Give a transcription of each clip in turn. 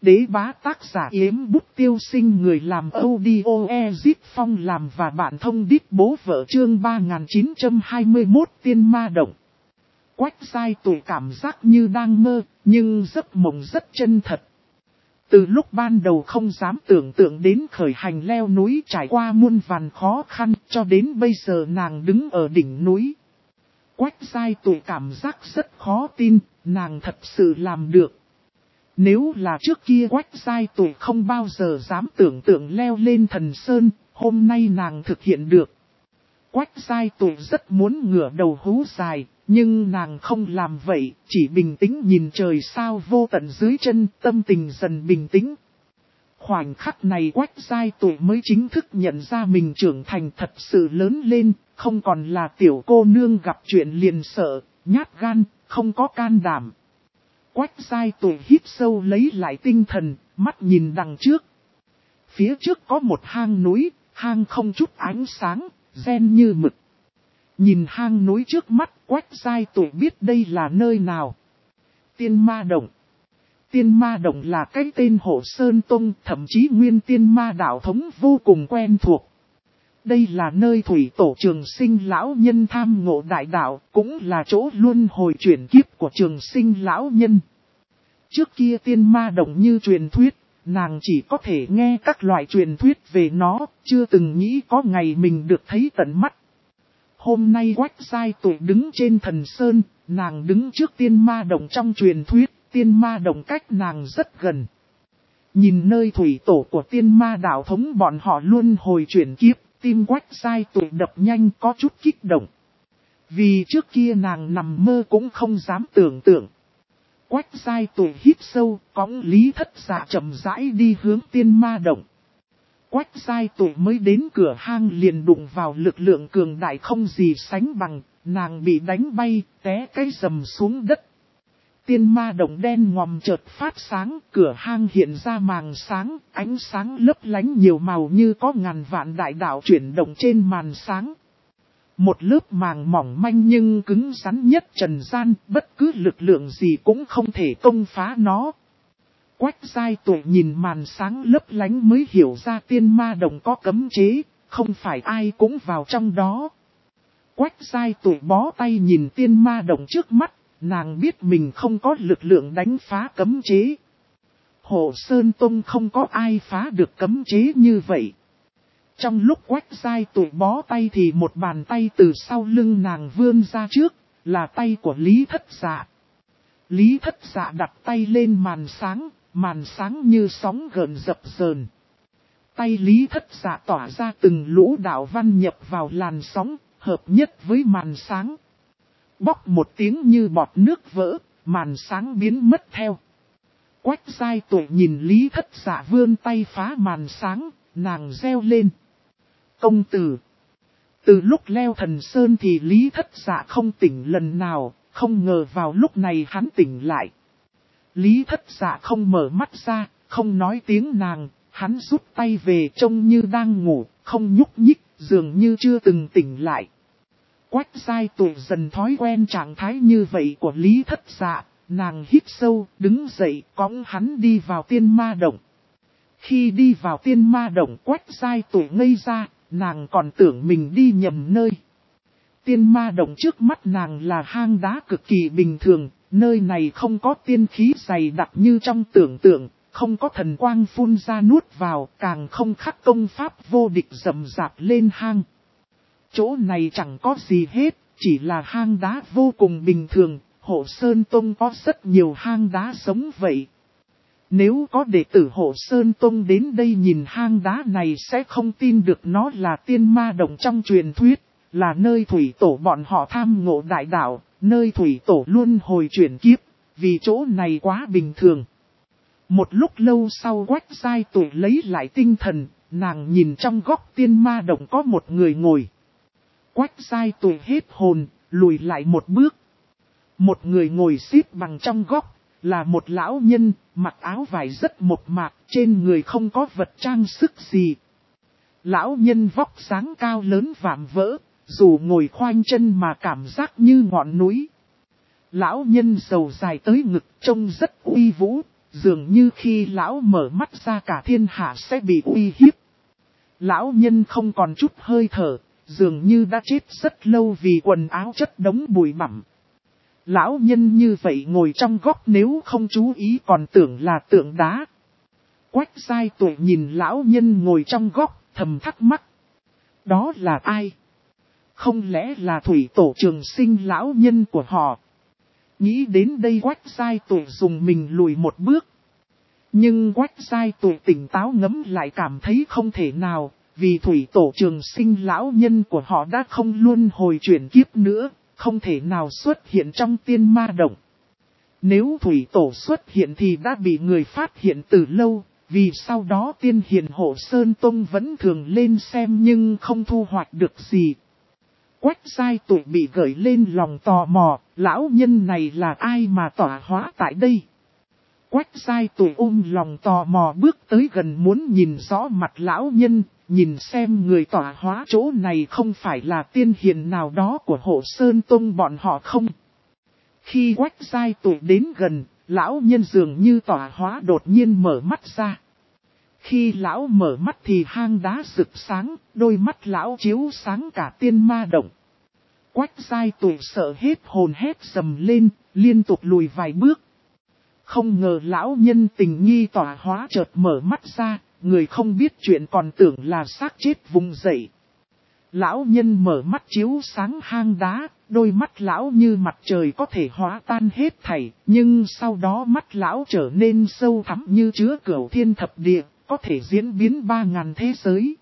đế bá tác giả Yếm Bút Tiêu Sinh, người làm audio Ezip Phong làm và bạn thông đít bố vợ, chương 3921 Tiên Ma Động. Quách Giai Tụi cảm giác như đang mơ, nhưng giấc mộng rất chân thật. Từ lúc ban đầu không dám tưởng tượng đến khởi hành leo núi trải qua muôn vàn khó khăn, cho đến bây giờ nàng đứng ở đỉnh núi. Quách Giai Tụi cảm giác rất khó tin, nàng thật sự làm được. Nếu là trước kia Quách Giai Tụi không bao giờ dám tưởng tượng leo lên Thần Sơn, hôm nay nàng thực hiện được. Quách Giai Tụi rất muốn ngửa đầu hú dài, nhưng nàng không làm vậy, chỉ bình tĩnh nhìn trời sao vô tận dưới chân, tâm tình dần bình tĩnh. Khoảnh khắc này Quách Giai Tụi mới chính thức nhận ra mình trưởng thành thật sự lớn lên, không còn là tiểu cô nương gặp chuyện liền sợ, nhát gan, không có can đảm. Quách Giai Tụi hít sâu lấy lại tinh thần, mắt nhìn đằng trước. Phía trước có một hang núi, hang không chút ánh sáng, đen như mực. Nhìn hang núi trước mắt, Quách Giai Tụi biết đây là nơi nào. Tiên Ma Động. Tiên Ma Động là cái tên Hộ Sơn Tông, thậm chí nguyên Tiên Ma đạo thống vô cùng quen thuộc. Đây là nơi thủy tổ Trường Sinh lão nhân tham ngộ đại đạo, cũng là chỗ luân hồi chuyển kiếp của Trường Sinh lão nhân. Trước kia Tiên Ma Động như truyền thuyết, nàng chỉ có thể nghe các loại truyền thuyết về nó, chưa từng nghĩ có ngày mình được thấy tận mắt. Hôm nay Quách Giai Tụi đứng trên Thần Sơn, nàng đứng trước Tiên Ma Động trong truyền thuyết, Tiên Ma Động cách nàng rất gần. Nhìn nơi thủy tổ của Tiên Ma đạo thống bọn họ luôn hồi chuyển kiếp, tim Quách Giai Tụi đập nhanh có chút kích động. Vì trước kia nàng nằm mơ cũng không dám tưởng tượng. Quách Giai Tụi hít sâu, cõng Lý Thất Dạ chậm rãi đi hướng Tiên Ma Động. Quách Giai Tụi mới đến cửa hang liền đụng vào lực lượng cường đại không gì sánh bằng, nàng bị đánh bay, té cái rầm xuống đất. Tiên Ma Động đen ngòm chợt phát sáng, cửa hang hiện ra màn sáng, ánh sáng lấp lánh nhiều màu như có ngàn vạn đại đạo chuyển động trên màn sáng. Một lớp màng mỏng manh nhưng cứng rắn nhất trần gian, bất cứ lực lượng gì cũng không thể công phá nó. Quách Giai Tụi nhìn màn sáng lấp lánh mới hiểu ra Tiên Ma Động có cấm chế, không phải ai cũng vào trong đó. Quách Giai Tụi bó tay nhìn Tiên Ma Động trước mắt, nàng biết mình không có lực lượng đánh phá cấm chế. Hộ Sơn Tông không có ai phá được cấm chế như vậy. Trong lúc Quách Giai Tụi bó tay thì một bàn tay từ sau lưng nàng vươn ra trước, là tay của Lý Thất Dạ. Lý Thất Dạ đặt tay lên màn sáng như sóng gợn dập dờn. Tay Lý Thất Dạ tỏa ra từng lũ đạo văn nhập vào làn sóng, hợp nhất với màn sáng. Bóc một tiếng như bọt nước vỡ, màn sáng biến mất theo. Quách Giai Tụi nhìn Lý Thất Dạ vươn tay phá màn sáng, nàng reo lên. Công tử. Từ lúc leo Thần Sơn thì Lý Thất Dạ không tỉnh lần nào, không ngờ vào lúc này hắn tỉnh lại. Lý Thất Dạ không mở mắt ra, không nói tiếng nàng, hắn rút tay về trông như đang ngủ, không nhúc nhích, dường như chưa từng tỉnh lại. Quách Giai Tụi dần thói quen trạng thái như vậy của Lý Thất Dạ, nàng hít sâu, đứng dậy, cõng hắn đi vào Tiên Ma Động. Khi đi vào Tiên Ma Động, Quách Giai Tụi ngây ra, nàng còn tưởng mình đi nhầm nơi. Tiên Ma Động trước mắt nàng là hang đá cực kỳ bình thường, nơi này không có tiên khí dày đặc như trong tưởng tượng, không có thần quang phun ra nuốt vào, càng không khắc công pháp vô địch rầm rạp lên hang. Chỗ này chẳng có gì hết, chỉ là hang đá vô cùng bình thường, Hộ Sơn Tông có rất nhiều hang đá giống vậy. Nếu có đệ tử Hộ Sơn Tông đến đây nhìn hang đá này sẽ không tin được nó là Tiên Ma Động trong truyền thuyết, là nơi thủy tổ bọn họ tham ngộ đại đạo, nơi thủy tổ luôn hồi chuyển kiếp, vì chỗ này quá bình thường. Một lúc lâu sau Quách Giai Tụi lấy lại tinh thần, nàng nhìn trong góc Tiên Ma Động có một người ngồi. Quách Giai Tụi hết hồn, lùi lại một bước. Một người ngồi xếp bằng trong góc, là một lão nhân, mặc áo vải rất mộc mạc, trên người không có vật trang sức gì. Lão nhân vóc dáng cao lớn vạm vỡ, dù ngồi khoanh chân mà cảm giác như ngọn núi. Lão nhân râu dài tới ngực trông rất uy vũ, dường như khi lão mở mắt ra cả thiên hạ sẽ bị uy hiếp. Lão nhân không còn chút hơi thở, dường như đã chết rất lâu vì quần áo chất đống bụi bặm. Lão nhân như vậy ngồi trong góc nếu không chú ý còn tưởng là tượng đá. Quách Giai Tuệ nhìn lão nhân ngồi trong góc, thầm thắc mắc. Đó là ai? Không lẽ là thủy tổ Trường Sinh lão nhân của họ? Nghĩ đến đây Quách Giai Tuệ dùng mình lùi một bước. Nhưng Quách Giai Tuệ tỉnh táo ngẫm lại cảm thấy không thể nào, vì thủy tổ Trường Sinh lão nhân của họ đã không luân hồi chuyển kiếp nữa, không thể nào xuất hiện trong tiên ma động. Nếu thủy tổ xuất hiện thì đã bị người phát hiện từ lâu, vì sau đó tiên hiền hộ Sơn Tông vẫn thường lên xem nhưng không thu hoạch được gì. Quách Giai Tuệ bị gợi lên lòng tò mò, lão nhân này là ai mà tỏa hóa tại đây? Quách Giai Tuệ lòng tò mò bước tới gần muốn nhìn rõ mặt lão nhân, nhìn xem người tỏa hóa chỗ này không phải là tiên hiền nào đó của hộ Sơn Tông bọn họ không? Khi Quách Giai Tuệ đến gần, lão nhân dường như tỏa hóa đột nhiên mở mắt ra. Khi lão mở mắt thì hang đá rực sáng, đôi mắt lão chiếu sáng cả tiên ma động. Quách Giai Tuệ sợ hết hồn hét sầm lên, liên tục lùi vài bước. Không ngờ lão nhân tình nghi tỏa hóa chợt mở mắt ra, người không biết chuyện còn tưởng là xác chết vùng dậy. Lão nhân mở mắt chiếu sáng hang đá, đôi mắt lão như mặt trời có thể hóa tan hết thảy, nhưng sau đó mắt lão trở nên sâu thẳm như chứa cửu thiên thập địa, có thể diễn biến 3000 thế giới.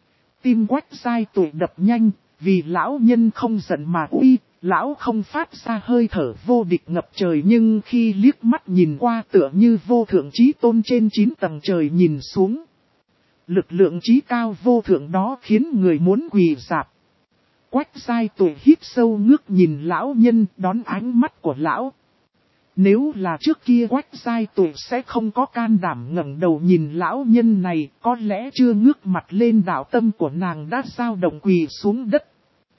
Tim Quách Giai Tuệ đập nhanh, vì lão nhân không giận mà uy, lão không phát ra hơi thở vô địch ngập trời nhưng khi liếc mắt nhìn qua tựa như vô thượng chí tôn trên 9 tầng trời nhìn xuống. Lực lượng chí cao vô thượng đó khiến người muốn quỳ rạp. Quách Giai Tuệ hít sâu ngước nhìn lão nhân đón ánh mắt của lão. Nếu là trước kia Quách Giai Tuệ sẽ không có can đảm ngẩng đầu nhìn lão nhân này, có lẽ chưa ngước mặt lên đạo tâm của nàng đã dao động quỳ xuống đất.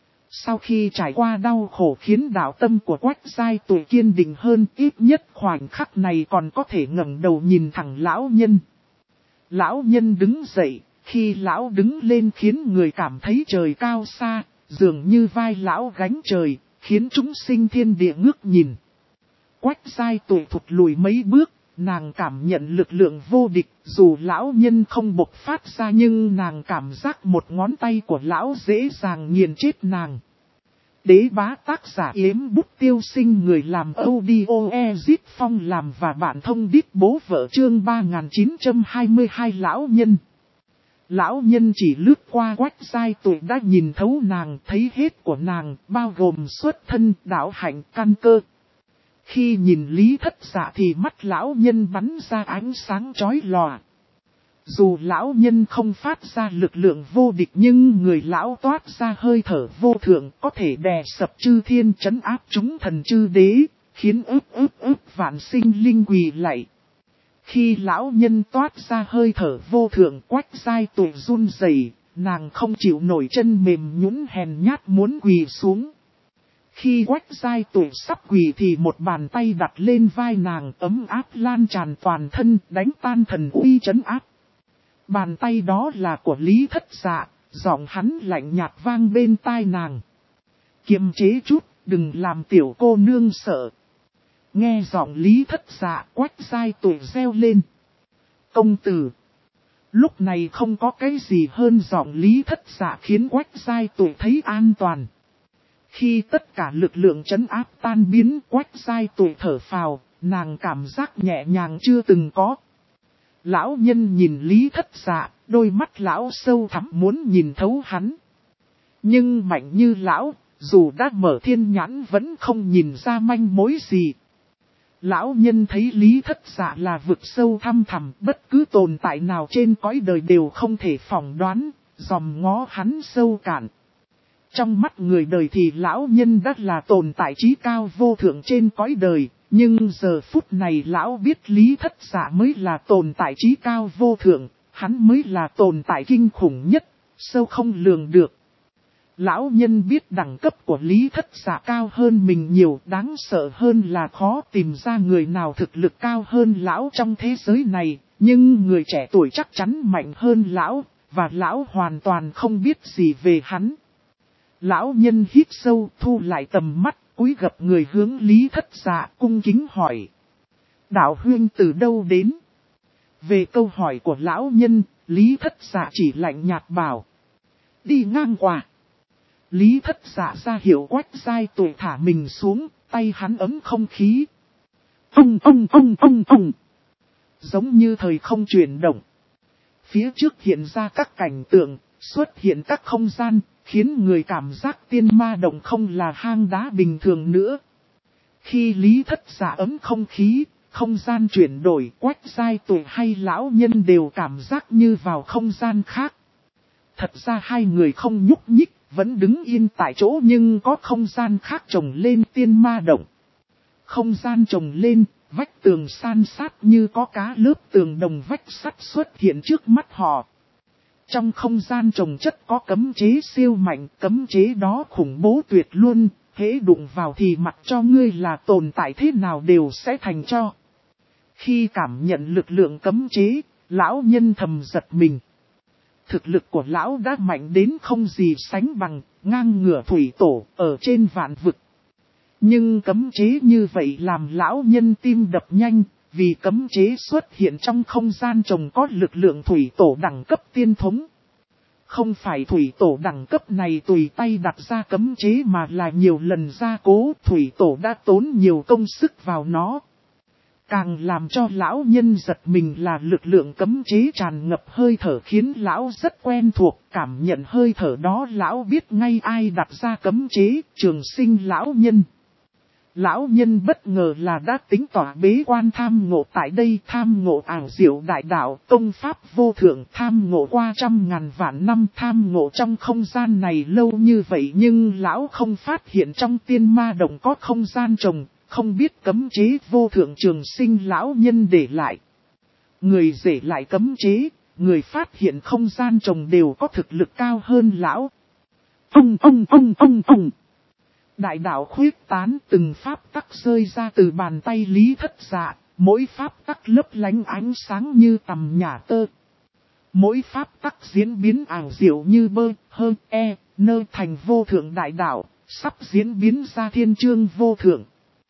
Sau khi trải qua đau khổ khiến đạo tâm của Quách Giai Tuệ kiên định hơn, ít nhất khoảnh khắc này còn có thể ngẩng đầu nhìn thẳng lão nhân. Lão nhân đứng dậy, khi lão đứng lên khiến người cảm thấy trời cao xa, dường như vai lão gánh trời, khiến chúng sinh thiên địa ngước nhìn. Quách Giai Tuệ thụt lùi mấy bước, nàng cảm nhận lực lượng vô địch, dù lão nhân không bộc phát ra nhưng nàng cảm giác một ngón tay của lão dễ dàng nghiền chết nàng. Đế bá tác giả Yếm Bút Tiêu Sinh, người làm audio Ezit Phong làm và bạn thông đít bố vợ chương 3922 lão nhân. Lão nhân chỉ lướt qua Quách Giai Tuệ đã nhìn thấu nàng, thấy hết của nàng, bao gồm xuất thân, đạo hạnh, căn cơ. Khi nhìn Lý Thất Dạ thì mắt lão nhân bắn ra ánh sáng chói lòa. Dù lão nhân không phát ra lực lượng vô địch nhưng người lão toát ra hơi thở vô thượng có thể đè sập chư thiên trấn áp chúng thần chư đế, khiến ức vạn sinh linh quỳ lạy. Khi lão nhân toát ra hơi thở vô thượng Quách Giai Tuệ run rẩy, nàng không chịu nổi chân mềm nhũn hèn nhát muốn quỳ xuống. Khi Quách Giai Tuệ sắp quỳ thì một bàn tay đặt lên vai nàng ấm áp lan tràn toàn thân đánh tan thần uy trấn áp. Bàn tay đó là của Lý Thất Dạ, giọng hắn lạnh nhạt vang bên tai nàng. Kiềm chế chút, đừng làm tiểu cô nương sợ. Nghe giọng Lý Thất Dạ, Quách Giai Tuệ reo lên. Công tử. Lúc này không có cái gì hơn giọng Lý Thất Dạ khiến Quách Giai Tuệ thấy an toàn. Khi tất cả lực lượng trấn áp tan biến, Quách Giai Tuệ thở phào, nàng cảm giác nhẹ nhàng chưa từng có. Lão nhân nhìn Lý Thất Dạ, đôi mắt lão sâu thẳm muốn nhìn thấu hắn. Nhưng mạnh như lão, dù đã mở thiên nhãn vẫn không nhìn ra manh mối gì. Lão nhân thấy Lý Thất Dạ là vực sâu thăm thẳm, bất cứ tồn tại nào trên cõi đời đều không thể phỏng đoán, dòm ngó hắn sâu cạn. Trong mắt người đời thì lão nhân đã là tồn tại trí cao vô thượng trên cõi đời, nhưng giờ phút này lão biết Lý Thất Dạ mới là tồn tại trí cao vô thượng, hắn mới là tồn tại kinh khủng nhất, sâu không lường được. Lão nhân biết đẳng cấp của Lý Thất Dạ cao hơn mình nhiều, đáng sợ hơn là khó tìm ra người nào thực lực cao hơn lão trong thế giới này, nhưng người trẻ tuổi chắc chắn mạnh hơn lão, và lão hoàn toàn không biết gì về hắn. Lão nhân hít sâu, thu lại tầm mắt, cúi gập người hướng Lý Thất Dạ cung kính hỏi. Đạo huynh từ đâu đến? Về câu hỏi của lão nhân, Lý Thất Dạ chỉ lạnh nhạt bảo. Đi ngang qua. Lý Thất Dạ ra hiệu Quách Giai Tuệ thả mình xuống, tay hắn ấm không khí. Ông. Giống như thời không chuyển động. Phía trước hiện ra các cảnh tượng, xuất hiện các không gian, khiến người cảm giác tiên ma động không là hang đá bình thường nữa. Khi Lý Thất Dạ ấm không khí, không gian chuyển đổi, Quách Giai Tuệ hay lão nhân đều cảm giác như vào không gian khác. Thật ra hai người không nhúc nhích, vẫn đứng yên tại chỗ nhưng có không gian khác chồng lên tiên ma động. Không gian chồng lên, vách tường san sát như có cá lớp tường đồng vách sắt xuất hiện trước mắt họ. Trong không gian chồng chất có cấm chế siêu mạnh, cấm chế đó khủng bố tuyệt luôn, hễ đụng vào thì mặc cho ngươi là tồn tại thế nào đều sẽ thành cho. Khi cảm nhận lực lượng cấm chế, lão nhân thầm giật mình. Thực lực của lão đã mạnh đến không gì sánh bằng, ngang ngửa thủy tổ ở trên vạn vực. Nhưng cấm chế như vậy làm lão nhân tim đập nhanh, vì cấm chế xuất hiện trong không gian chồng có lực lượng thủy tổ đẳng cấp tiên thống. Không phải thủy tổ đẳng cấp này tùy tay đặt ra cấm chế mà là nhiều lần gia cố, thủy tổ đã tốn nhiều công sức vào nó. Càng làm cho lão nhân giật mình là lực lượng cấm chế tràn ngập hơi thở khiến lão rất quen thuộc, cảm nhận hơi thở đó lão biết ngay ai đặt ra cấm chế, Trường Sinh lão nhân. Lão nhân bất ngờ là đã tính tỏa bế quan tham ngộ tại đây, tham ngộ ảo diệu đại đạo, công pháp vô thượng, tham ngộ qua 100.000 vạn năm, tham ngộ trong không gian này lâu như vậy nhưng lão không phát hiện trong tiên ma động có không gian trồng, không biết cấm chế vô thượng Trường Sinh lão nhân để lại. Người để lại cấm chế, người phát hiện không gian trồng đều có thực lực cao hơn lão. Ông. Đại đạo khuyết tán, từng pháp tắc rơi ra từ bàn tay Lý Thất Dạ, mỗi pháp tắc lấp lánh ánh sáng như tằm nhả tơ. Mỗi pháp tắc diễn biến ảo diệu như bơ, hơ, nơ thành vô thượng đại đạo, sắp diễn biến ra thiên chương vô thượng.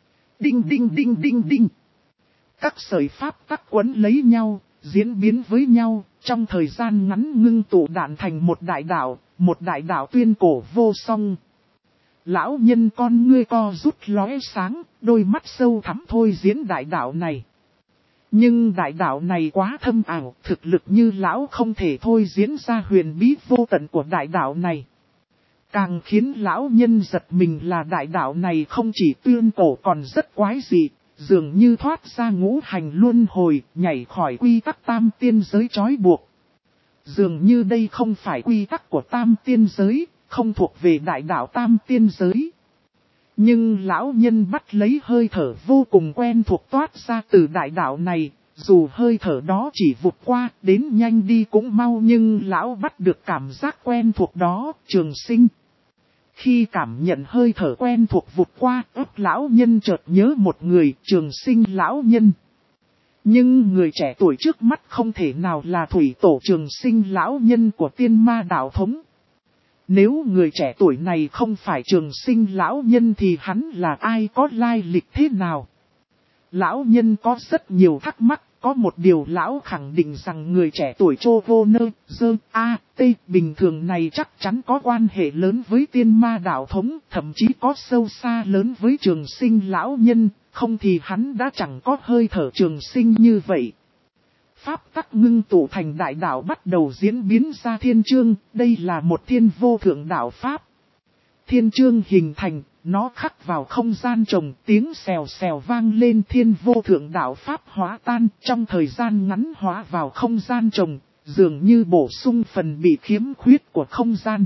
Đinh. Các sợi pháp tắc quấn lấy nhau, diễn biến với nhau, trong thời gian ngắn ngưng tụ đạn thành một đại đạo tuyên cổ vô song. Lão nhân con ngươi co rút lóe sáng, đôi mắt sâu thẳm thôi diễn đại đạo này. Nhưng đại đạo này quá thâm ảo, thực lực như lão không thể thôi diễn ra huyền bí vô tận của đại đạo này. Càng khiến lão nhân giật mình là đại đạo này không chỉ tuyên cổ còn rất quái dị, dường như thoát ra ngũ hành luân hồi, nhảy khỏi quy tắc tam tiên giới trói buộc. Dường như đây không phải quy tắc của tam tiên giới, không thuộc về đại đạo tam tiên giới. Nhưng lão nhân bắt lấy hơi thở vô cùng quen thuộc toát ra từ đại đạo này, dù hơi thở đó chỉ vụt qua, đến nhanh đi cũng mau nhưng lão bắt được cảm giác quen thuộc đó, Trường Sinh. Khi cảm nhận hơi thở quen thuộc vụt qua, lão nhân chợt nhớ một người, Trường Sinh lão nhân. Nhưng người trẻ tuổi trước mắt không thể nào là thủy tổ Trường Sinh lão nhân của tiên ma đạo thống. Nếu người trẻ tuổi này không phải Trường Sinh lão nhân thì hắn là ai, có lai lịch thế nào? Lão nhân có rất nhiều thắc mắc, có một điều lão khẳng định rằng người trẻ tuổi Chô Vô Nơ, Dơ, A, T bình thường này chắc chắn có quan hệ lớn với tiên ma đạo thống, thậm chí có sâu xa lớn với Trường Sinh lão nhân, không thì hắn đã chẳng có hơi thở Trường Sinh như vậy. Pháp tắc ngưng tụ thành đại đạo bắt đầu diễn biến ra thiên chương, đây là một thiên vô thượng đạo Pháp. Thiên chương hình thành, nó khắc vào không gian trồng, tiếng xèo xèo vang lên, thiên vô thượng đạo Pháp hóa tan, trong thời gian ngắn hóa vào không gian trồng, dường như bổ sung phần bị khiếm khuyết của không gian.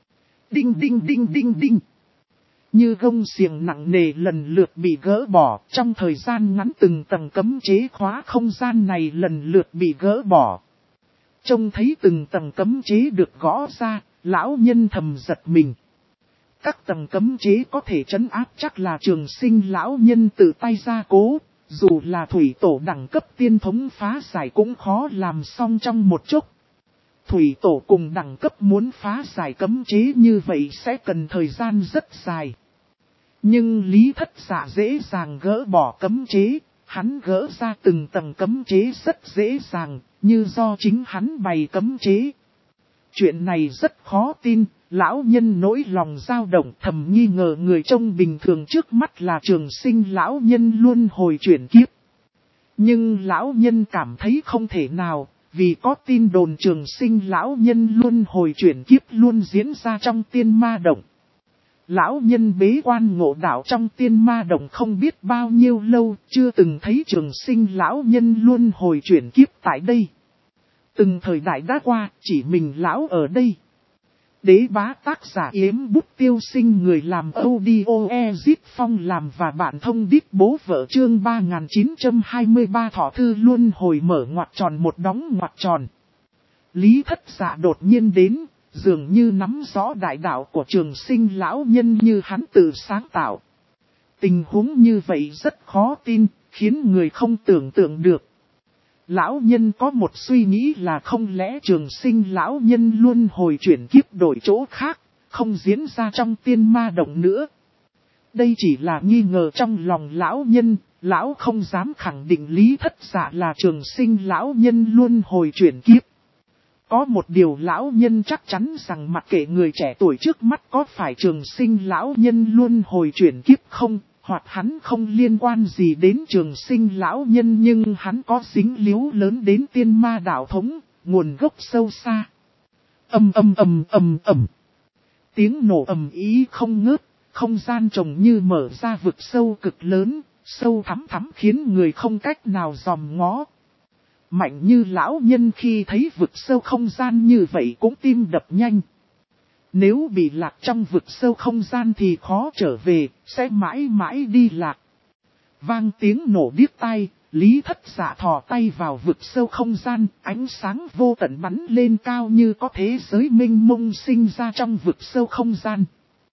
Đinh. Như gông xiềng nặng nề lần lượt bị gỡ bỏ, trong thời gian ngắn từng tầng cấm chế khóa không gian này lần lượt bị gỡ bỏ. Trông thấy từng tầng cấm chế được gõ ra, lão nhân thầm giật mình. Các tầng cấm chế có thể trấn áp chắc là Trường Sinh lão nhân tự tay gia cố, dù là thủy tổ đẳng cấp tiên thống phá giải cũng khó làm xong trong một chốc. Thủy tổ cùng đẳng cấp muốn phá giải cấm chế như vậy sẽ cần thời gian rất dài. Nhưng Lý Thất Dạ dễ dàng gỡ bỏ cấm chế, hắn gỡ ra từng tầng cấm chế rất dễ dàng, như do chính hắn bày cấm chế. Chuyện này rất khó tin, lão nhân nỗi lòng dao động thầm nghi ngờ người trông bình thường trước mắt là Trường Sinh lão nhân luân hồi chuyển kiếp. Nhưng lão nhân cảm thấy không thể nào, vì có tin đồn Trường Sinh lão nhân luân hồi chuyển kiếp luôn diễn ra trong tiên ma động. Lão nhân bế quan ngộ đạo trong tiên ma động không biết bao nhiêu lâu, chưa từng thấy Trường Sinh lão nhân luân hồi chuyển kiếp tại đây. Từng thời đại đã qua, chỉ mình lão ở đây. Đế bá tác giả Yếm Bút Tiêu Sinh, người làm audio Ezit Phong làm và bạn thông đít bố vợ chương 3923 thọ thư luân hồi mở ngoặc tròn một đóng ngoặc tròn. Lý Thất Dạ đột nhiên đến, dường như nắm rõ đại đạo của Trường Sinh lão nhân như hắn tự sáng tạo. Tình huống như vậy rất khó tin, khiến người không tưởng tượng được. Lão nhân có một suy nghĩ là không lẽ Trường Sinh lão nhân luân hồi chuyển kiếp đổi chỗ khác, không diễn ra trong tiên ma động nữa. Đây chỉ là nghi ngờ trong lòng lão nhân, lão không dám khẳng định Lý Thất Dạ là Trường Sinh lão nhân luân hồi chuyển kiếp. Có một điều lão nhân chắc chắn rằng mặc kệ người trẻ tuổi trước mắt có phải Trường Sinh lão nhân luân hồi chuyển kiếp không, hoặc hắn không liên quan gì đến Trường Sinh lão nhân nhưng hắn có dính líu lớn đến tiên ma đạo thống, nguồn gốc sâu xa. Ầm. Tiếng nổ ầm ý không ngớt, không gian trông như mở ra vực sâu cực lớn, sâu thẳm thẳm khiến người không cách nào dòm ngó. Mạnh như lão nhân khi thấy vực sâu không gian như vậy cũng tim đập nhanh. Nếu bị lạc trong vực sâu không gian thì khó trở về, sẽ mãi mãi đi lạc. Vang tiếng nổ điếc tai, Lý Thất Dạ thò tay vào vực sâu không gian, ánh sáng vô tận bắn lên cao như có thế giới mênh mông sinh ra trong vực sâu không gian.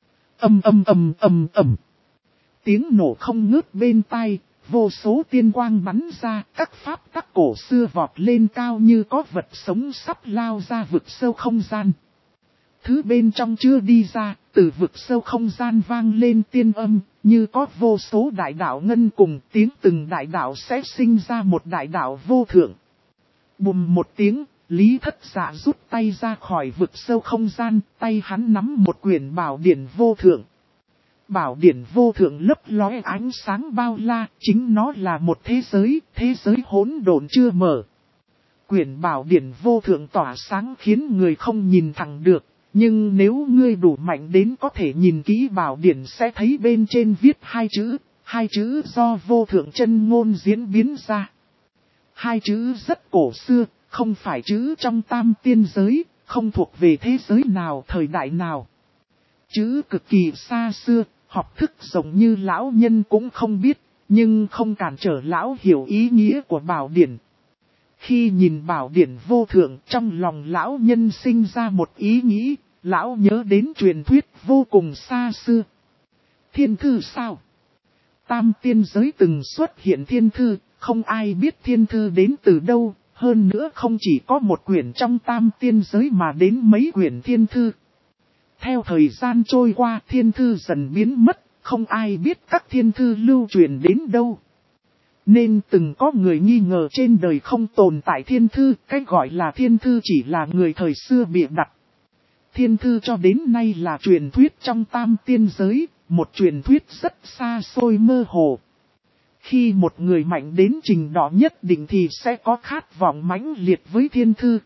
Ầm. Tiếng nổ không ngớt bên tai, vô số tiên quang bắn ra, các pháp tắc cổ xưa vọt lên cao như có vật sống sắp lao ra vực sâu không gian. Thứ bên trong chưa đi ra, từ vực sâu không gian vang lên tiên âm, như có vô số đại đạo ngân cùng tiếng từng đại đạo sẽ sinh ra một đại đạo vô thượng. Bùm một tiếng, Lý Thất Dạ rút tay ra khỏi vực sâu không gian, tay hắn nắm một quyển bảo điển vô thượng. Bảo điển vô thượng lấp lóe ánh sáng bao la, chính nó là một thế giới hỗn độn chưa mở. Quyển bảo điển vô thượng tỏa sáng khiến người không nhìn thẳng được. Nhưng nếu ngươi đủ mạnh đến có thể nhìn kỹ bảo điển sẽ thấy bên trên viết hai chữ do vô thượng chân ngôn diễn biến ra. Hai chữ rất cổ xưa, không phải chữ trong tam tiên giới, không thuộc về thế giới nào thời đại nào. Chữ cực kỳ xa xưa, học thức giống như lão nhân cũng không biết, nhưng không cản trở lão hiểu ý nghĩa của bảo điển. Khi nhìn bảo điển vô thượng trong lòng lão nhân sinh ra một ý nghĩ, lão nhớ đến truyền thuyết vô cùng xa xưa. Thiên thư sao? Tam tiên giới từng xuất hiện thiên thư, không ai biết thiên thư đến từ đâu, hơn nữa không chỉ có một quyển trong tam tiên giới mà đến mấy quyển thiên thư. Theo thời gian trôi qua thiên thư dần biến mất, không ai biết các thiên thư lưu truyền đến đâu. Nên từng có người nghi ngờ trên đời không tồn tại thiên thư, cái gọi là thiên thư chỉ là người thời xưa bịa đặt. Thiên thư cho đến nay là truyền thuyết trong tam tiên giới, một truyền thuyết rất xa xôi mơ hồ. Khi một người mạnh đến trình độ nhất định thì sẽ có khát vọng mãnh liệt với thiên thư.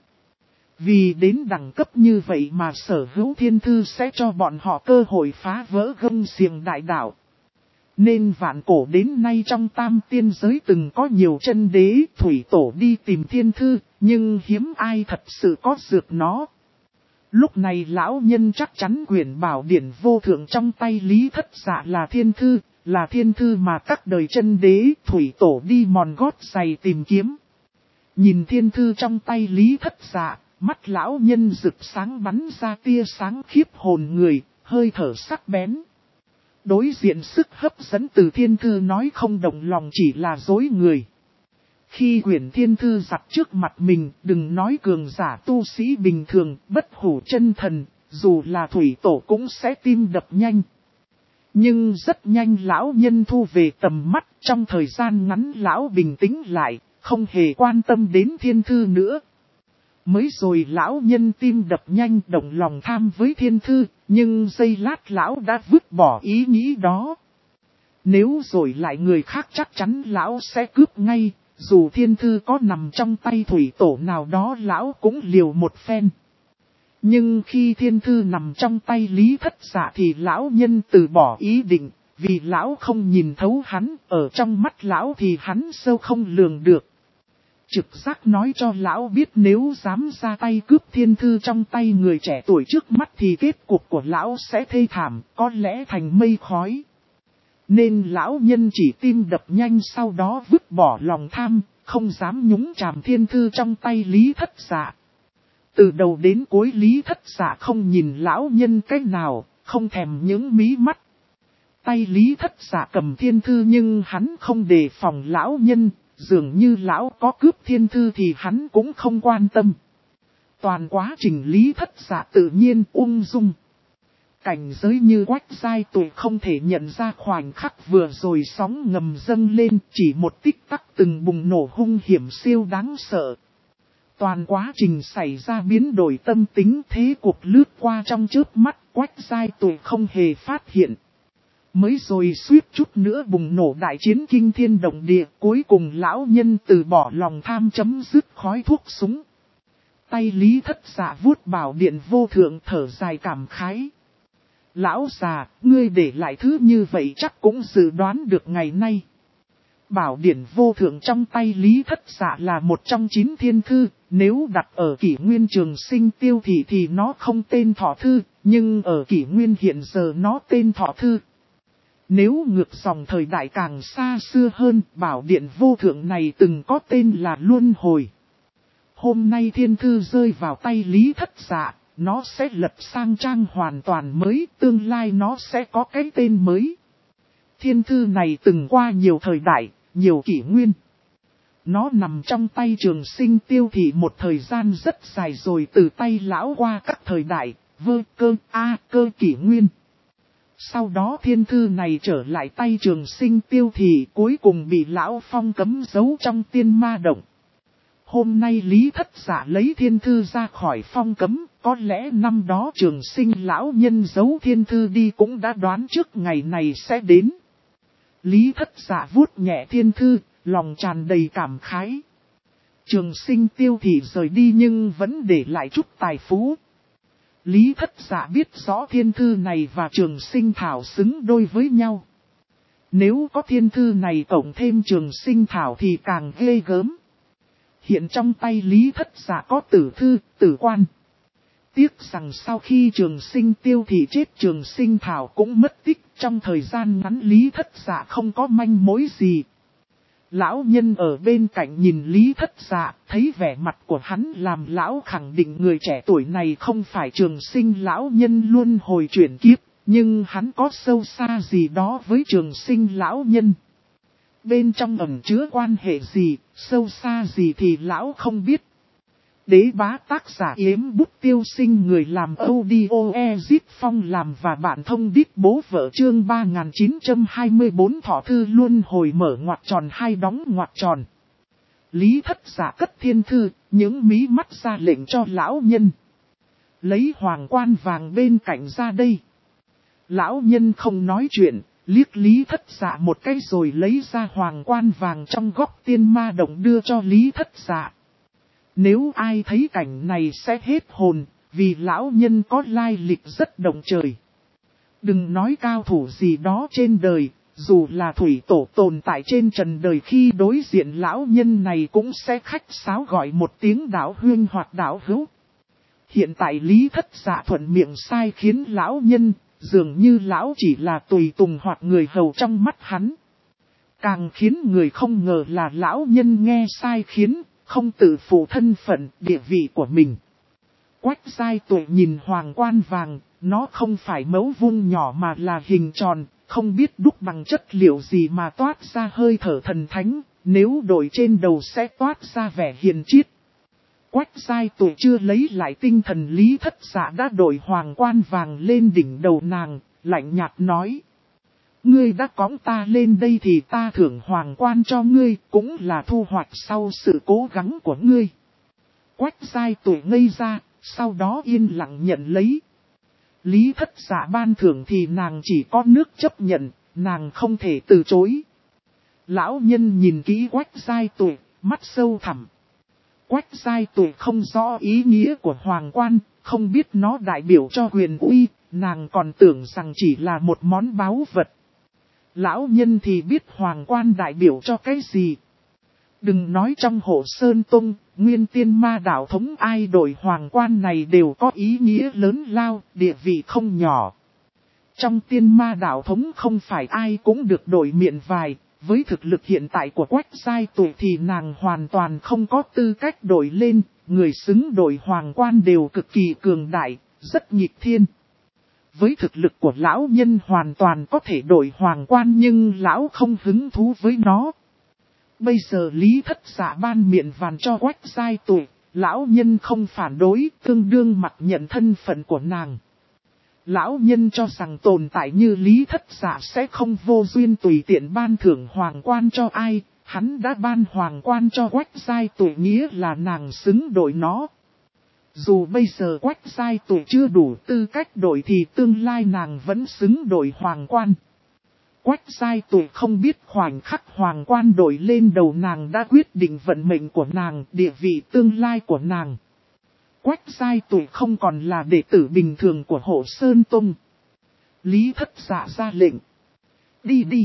Vì đến đẳng cấp như vậy mà sở hữu thiên thư sẽ cho bọn họ cơ hội phá vỡ gông xiềng đại đạo. Nên vạn cổ đến nay trong tam tiên giới từng có nhiều chân đế thủy tổ đi tìm thiên thư, nhưng hiếm ai thật sự có dược nó. Lúc này lão nhân chắc chắn quyển bảo điển vô thượng trong tay Lý Thất Dạ là thiên thư mà các đời chân đế thủy tổ đi mòn gót giày tìm kiếm. Nhìn thiên thư trong tay Lý Thất Dạ, mắt lão nhân rực sáng bắn ra tia sáng khiếp hồn người, hơi thở sắc bén. Đối diện sức hấp dẫn từ thiên thư nói không động lòng chỉ là dối người. Khi quyển thiên thư giặt trước mặt mình, đừng nói cường giả tu sĩ bình thường, bất hủ chân thần, dù là thủy tổ cũng sẽ tim đập nhanh. Nhưng rất nhanh lão nhân thu về tầm mắt, trong thời gian ngắn lão bình tĩnh lại, không hề quan tâm đến thiên thư nữa. Mới rồi lão nhân tim đập nhanh động lòng tham với thiên thư, nhưng giây lát lão đã vứt bỏ ý nghĩ đó. Nếu rồi lại người khác chắc chắn lão sẽ cướp ngay, dù thiên thư có nằm trong tay thủy tổ nào đó lão cũng liều một phen. Nhưng khi thiên thư nằm trong tay Lý Thất Dạ thì lão nhân từ bỏ ý định, vì lão không nhìn thấu hắn, ở trong mắt lão thì hắn sâu không lường được. Trực giác nói cho lão biết nếu dám ra tay cướp thiên thư trong tay người trẻ tuổi trước mắt thì kết cục của lão sẽ thê thảm, có lẽ thành mây khói. Nên lão nhân chỉ tim đập nhanh sau đó vứt bỏ lòng tham, không dám nhúng chàm thiên thư trong tay Lý Thất Dạ. Từ đầu đến cuối Lý Thất Dạ không nhìn lão nhân cách nào, không thèm những mí mắt. Tay Lý Thất Dạ cầm thiên thư nhưng hắn không đề phòng lão nhân, dường như lão có cướp thiên thư thì hắn cũng không quan tâm. Toàn quá trình Lý Thất Dạ tự nhiên ung dung. Cảnh giới như Quách Giai Tụ không thể nhận ra khoảnh khắc vừa rồi sóng ngầm dâng lên, chỉ một tích tắc từng bùng nổ hung hiểm siêu đáng sợ. Toàn quá trình xảy ra biến đổi tâm tính thế cuộc lướt qua trong chớp mắt, Quách Giai Tụ không hề phát hiện. Mới rồi suýt chút nữa bùng nổ đại chiến kinh thiên động địa, cuối cùng lão nhân từ bỏ lòng tham chấm dứt khói thuốc súng. Tay Lý Thất Dạ vuốt bảo điện vô thượng thở dài cảm khái. Lão già, ngươi để lại thứ như vậy chắc cũng dự đoán được ngày nay. Bảo điển vô thượng trong tay Lý Thất Dạ là một trong 9 thiên thư, nếu đặt ở kỷ nguyên trường sinh tiêu thị thì nó không tên thọ thư, nhưng ở kỷ nguyên hiện giờ nó tên thọ thư. Nếu ngược dòng thời đại càng xa xưa hơn, bảo điện vô thượng này từng có tên là Luân Hồi. Hôm nay thiên thư rơi vào tay Lý Thất Dạ, nó sẽ lật sang trang hoàn toàn mới, tương lai nó sẽ có cái tên mới. Thiên thư này từng qua nhiều thời đại, nhiều kỷ nguyên. Nó nằm trong tay trường sinh tiêu thị một thời gian rất dài rồi, từ tay lão qua các thời đại, vơ cơ, cơ kỷ nguyên. Sau đó thiên thư này trở lại tay trường sinh tiêu thị, cuối cùng bị lão phong cấm giấu trong tiên ma động. Hôm nay Lý Thất Dạ lấy thiên thư ra khỏi phong cấm, có lẽ năm đó trường sinh lão nhân giấu thiên thư đi cũng đã đoán trước ngày này sẽ đến. Lý Thất Dạ vuốt nhẹ thiên thư, lòng tràn đầy cảm khái. Trường sinh tiêu thị rời đi nhưng vẫn để lại chút tài phú. Lý Thất Dạ biết rõ thiên thư này và trường sinh thảo xứng đôi với nhau. Nếu có thiên thư này cộng thêm trường sinh thảo thì càng ghê gớm. Hiện trong tay Lý Thất Dạ có tử thư, tử quan. Tiếc rằng sau khi trường sinh tiêu thị chết trường sinh thảo cũng mất tích, trong thời gian ngắn Lý Thất Dạ không có manh mối gì. Lão nhân ở bên cạnh nhìn Lý Thất Dạ, thấy vẻ mặt của hắn làm lão khẳng định người trẻ tuổi này không phải trường sinh lão nhân luân hồi chuyển kiếp, nhưng hắn có sâu xa gì đó với trường sinh lão nhân. Bên trong ẩn chứa quan hệ gì, sâu xa gì thì lão không biết. Đế bá tác giả Yếm Bút Tiêu Sinh, người làm audio Ezit Phong làm và bạn thông đít bố vợ chương 3924 thọ thư luân hồi mở ngoặc tròn hai đóng ngoặc tròn. Lý Thất Dạ cất thiên thư, những mí mắt ra lệnh cho lão nhân. Lấy hoàng quan vàng bên cạnh ra đây. Lão nhân không nói chuyện, liếc Lý Thất Dạ một cái rồi lấy ra hoàng quan vàng trong góc tiên ma động đưa cho Lý Thất Dạ. Nếu ai thấy cảnh này sẽ hết hồn, vì lão nhân có lai lịch rất động trời. Đừng nói cao thủ gì đó trên đời, dù là thủy tổ tồn tại trên trần đời khi đối diện lão nhân này cũng sẽ khách sáo gọi một tiếng đạo huynh hoặc đạo hữu. Hiện tại Lý Thất Dạ thuận miệng sai khiến lão nhân, dường như lão chỉ là tùy tùng hoặc người hầu trong mắt hắn. Càng khiến người không ngờ là lão nhân nghe sai khiến, không tự phụ thân phận, địa vị của mình. Quách Giai Tụ nhìn hoàng quan vàng, Nó không phải mấu vuông nhỏ mà là hình tròn, không biết đúc bằng chất liệu gì mà toát ra hơi thở thần thánh, nếu đội trên đầu sẽ toát ra vẻ hiền triết. Quách Giai Tuệ chưa lấy lại tinh thần, Lý Thất Dạ đã đội hoàng quan vàng lên đỉnh đầu nàng, lạnh nhạt nói. Ngươi đã cõng ta lên đây thì ta thưởng hoàng quan cho ngươi, cũng là thu hoạch sau sự cố gắng của ngươi. Quách Giai Tuệ ngây ra, sau đó yên lặng nhận lấy. Lý Thất Dạ ban thưởng thì nàng chỉ có nước chấp nhận, nàng không thể từ chối. Lão nhân nhìn kỹ Quách Giai Tuệ, mắt sâu thẳm. Quách Giai Tuệ không rõ ý nghĩa của hoàng quan, không biết nó đại biểu cho quyền uy, nàng còn tưởng rằng chỉ là một món báu vật. Lão nhân thì biết hoàng quan đại biểu cho cái gì. Đừng nói trong Hộ Sơn Tông, Nguyên Tiên Ma đạo thống ai đổi hoàng quan này đều có ý nghĩa lớn lao, địa vị không nhỏ. Trong Tiên Ma đạo thống không phải ai cũng được đổi miện vài, với thực lực hiện tại của Quách Giai Tuệ thì nàng hoàn toàn không có tư cách đổi lên, người xứng đổi hoàng quan đều cực kỳ cường đại, rất nghịch thiên. Với thực lực của lão nhân hoàn toàn có thể đổi hoàng quan nhưng lão không hứng thú với nó. Bây giờ Lý Thất Dạ ban miện vàn cho Quách Giai Tuệ, lão nhân không phản đối, tương đương mặc nhận thân phận của nàng. Lão nhân cho rằng tồn tại như Lý Thất Dạ sẽ không vô duyên tùy tiện ban thưởng hoàng quan cho ai, hắn đã ban hoàng quan cho Quách Giai Tuệ nghĩa là nàng xứng đổi nó. Dù bây giờ Quách Giai Tuệ chưa đủ tư cách đổi thì tương lai nàng vẫn xứng đổi hoàng quan. Quách Giai Tuệ không biết khoảnh khắc hoàng quan đổi lên đầu nàng đã quyết định vận mệnh của nàng, địa vị tương lai của nàng. Quách Giai Tuệ không còn là đệ tử bình thường của Hộ Sơn Tông. Lý Thất Dạ ra lệnh. Đi đi.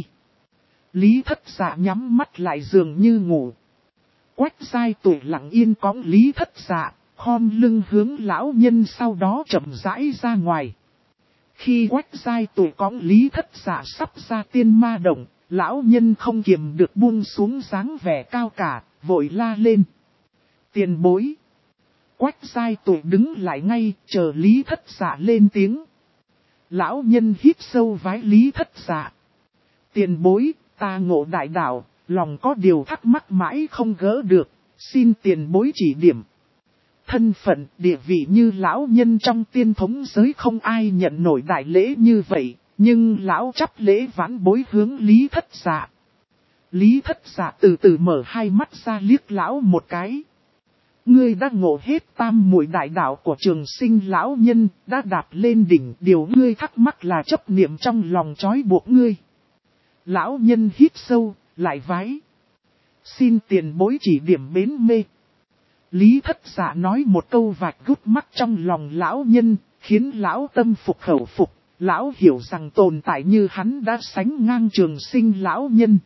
Lý Thất Dạ nhắm mắt lại dường như ngủ. Quách Giai Tuệ lặng yên cõng Lý Thất Dạ, khom lưng hướng lão nhân sau đó chậm rãi ra ngoài. Khi Quách Giai Tuệ cõng Lý Thất Dạ sắp ra Tiên Ma Động, lão nhân không kiềm được buông xuống dáng vẻ cao cả, vội la lên. Tiền bối. Quách Giai Tuệ đứng lại ngay, chờ Lý Thất Dạ lên tiếng. Lão nhân hít sâu vái Lý Thất Dạ. Tiền bối, ta ngộ đại đạo, lòng có điều thắc mắc mãi không gỡ được, xin tiền bối chỉ điểm. Thân phận, địa vị như lão nhân trong tiên thống giới không ai nhận nổi đại lễ như vậy, nhưng lão chắp lễ vãn bối hướng Lý Thất Dạ. Lý Thất Dạ từ từ mở hai mắt ra liếc lão một cái. Ngươi đã ngộ hết tam muội đại đạo của Trường Sinh lão nhân, đã đạp lên đỉnh, điều ngươi thắc mắc là chấp niệm trong lòng trói buộc ngươi. Lão nhân hít sâu, lại vái. Xin tiền bối chỉ điểm bến mê. Lý Thất Dạ nói một câu vạch gút mắt trong lòng lão nhân, khiến lão tâm phục khẩu phục, lão hiểu rằng tồn tại như hắn đã sánh ngang Trường Sinh lão nhân.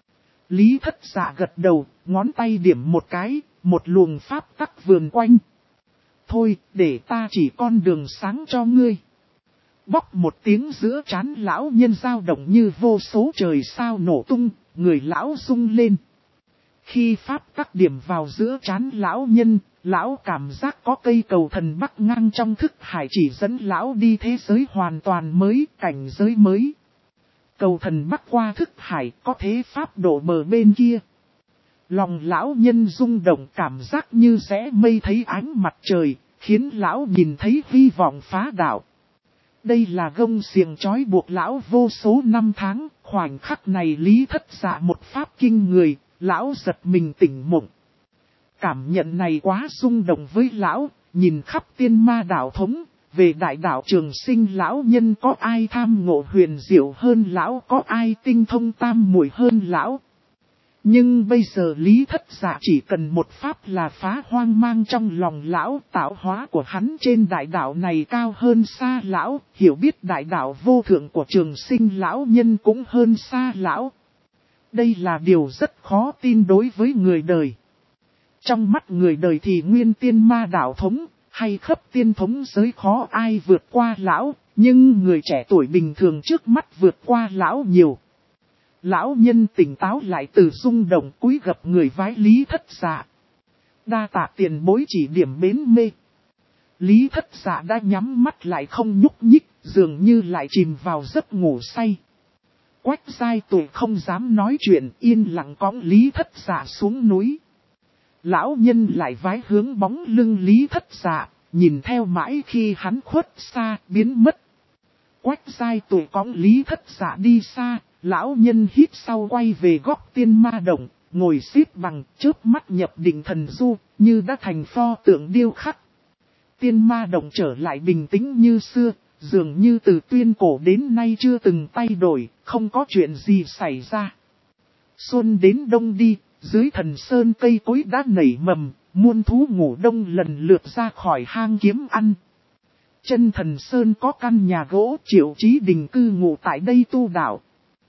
Lý Thất Dạ gật đầu, ngón tay điểm một cái, một luồng pháp tắc vườn quanh. Thôi, để ta chỉ con đường sáng cho ngươi. Bóc một tiếng giữa trán lão nhân dao động như vô số trời sao nổ tung, người lão rung lên. Khi pháp tắc điểm vào giữa trán lão nhân, lão cảm giác có cây cầu thần bắc ngang trong thức hải chỉ dẫn lão đi thế giới hoàn toàn mới, cảnh giới mới. Cầu thần bắc qua thức hải có thế pháp đổ bờ bên kia. Lòng lão nhân rung động cảm giác như rẽ mây thấy ánh mặt trời, khiến lão nhìn thấy hy vọng phá đạo. Đây là gông xiềng trói buộc lão vô số năm tháng, khoảnh khắc này Lý Thất Dạ một pháp kinh người, lão giật mình tỉnh mộng. Cảm nhận này quá rung động với lão, nhìn khắp Tiên Ma đạo thống, về đại đạo Trường Sinh lão nhân có ai tham ngộ huyền diệu hơn lão, có ai tinh thông tam muội hơn lão. Nhưng bây giờ Lý Thất Dạ chỉ cần một pháp là phá hoang mang trong lòng lão, tạo hóa của hắn trên đại đạo này cao hơn xa lão, hiểu biết đại đạo vô thượng của Trường Sinh lão nhân cũng hơn xa lão. Đây là điều rất khó tin đối với người đời. Trong mắt người đời thì Nguyên Tiên Ma đạo thống, hay khắp tiên thống giới khó ai vượt qua lão, nhưng người trẻ tuổi bình thường trước mắt vượt qua lão nhiều. Lão nhân tỉnh táo lại từ rung động cúi gập người vái Lý Thất Dạ. Đa tạ tiền bối chỉ điểm bến mê. Lý Thất Dạ đã nhắm mắt lại không nhúc nhích, dường như lại chìm vào giấc ngủ say. Quách Giai Tuệ không dám nói chuyện, yên lặng cõng Lý Thất Dạ xuống núi. Lão nhân lại vái hướng bóng lưng Lý Thất Dạ, nhìn theo mãi khi hắn khuất xa, biến mất. Quách Giai Tuệ cõng Lý Thất Dạ đi xa, lão nhân hít sau quay về góc tiên ma động, ngồi xếp bằng, chớp mắt nhập định thần du, như đã thành pho tượng điêu khắc. Tiên ma động trở lại bình tĩnh như xưa, dường như từ tuyên cổ đến nay chưa từng thay đổi, không có chuyện gì xảy ra. Xuân đến đông đi, dưới thần sơn cây cối đã nảy mầm, muôn thú ngủ đông lần lượt ra khỏi hang kiếm ăn. Chân thần sơn có căn nhà gỗ, Triệu Chí Đình cư ngụ tại đây tu đạo.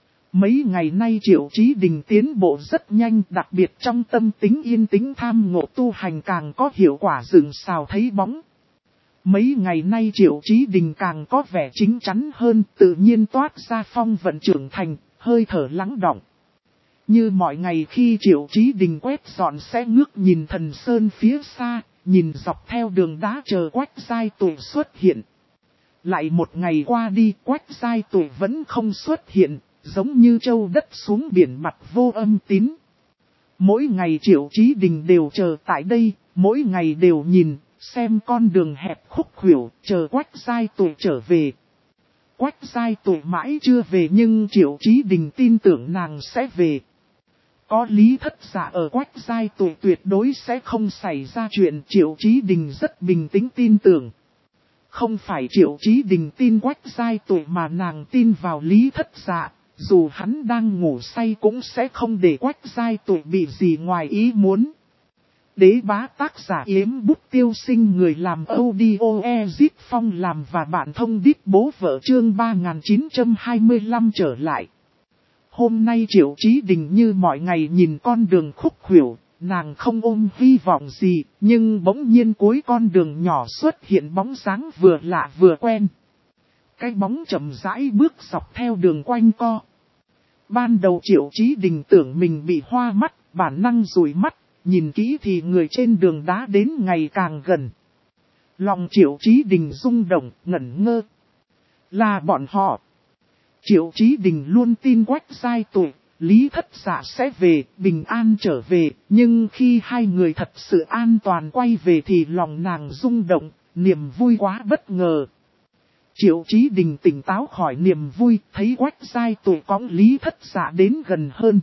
Mấy ngày nay Triệu Chí Đình tiến bộ rất nhanh, đặc biệt trong tâm tính yên tĩnh tham ngộ tu hành càng có hiệu quả rừng xào thấy bóng. Mấy ngày nay Triệu Chí Đình càng có vẻ chính chắn hơn, tự nhiên toát ra phong vận trưởng thành, hơi thở lắng đọng. Như mọi ngày khi Triệu Chí Đình quét dọn sẽ ngước nhìn thần sơn phía xa, nhìn dọc theo đường đá chờ Quách Giai Tuệ xuất hiện. Lại một ngày qua đi, Quách Giai Tuệ vẫn không xuất hiện, giống như châu đất xuống biển mặt vô âm tín. Mỗi ngày Triệu Chí Đình đều chờ tại đây, mỗi ngày đều nhìn, xem con đường hẹp khúc khuỷu, chờ Quách Giai Tuệ trở về. Quách Giai Tuệ mãi chưa về nhưng Triệu Chí Đình tin tưởng nàng sẽ về. Có Lý Thất Dạ ở Quách Giai Tuệ tuyệt đối sẽ không xảy ra chuyện, Triệu Chí Đình rất bình tĩnh tin tưởng. Không phải Triệu Chí Đình tin Quách Giai Tuệ mà nàng tin vào Lý Thất Dạ, dù hắn đang ngủ say cũng sẽ không để Quách Giai Tuệ bị gì ngoài ý muốn. Đế bá tác giả Yếm Bút Tiêu Sinh, người làm audio Ezip Phong làm và bạn thông đít bố vợ, chương 3925 trở lại. Hôm nay Triệu Chí Đình như mọi ngày nhìn con đường khúc khuỷu, nàng không ôm hy vọng gì, nhưng bỗng nhiên cuối con đường nhỏ xuất hiện bóng dáng vừa lạ vừa quen. Cái bóng chậm rãi bước dọc theo đường quanh co. Ban đầu Triệu Chí Đình tưởng mình bị hoa mắt, bản năng dụi mắt, nhìn kỹ thì người trên đường đá đến ngày càng gần. Lòng Triệu Chí Đình rung động, ngẩn ngơ. Là bọn họ. Triệu Chí Đình luôn tin Quách Giai Tuệ, Lý Thất Dạ sẽ về, bình an trở về, nhưng khi hai người thật sự an toàn quay về thì lòng nàng rung động, niềm vui quá bất ngờ. Triệu Chí Đình tỉnh táo khỏi niềm vui, thấy Quách Giai Tuệ cõng Lý Thất Dạ đến gần hơn.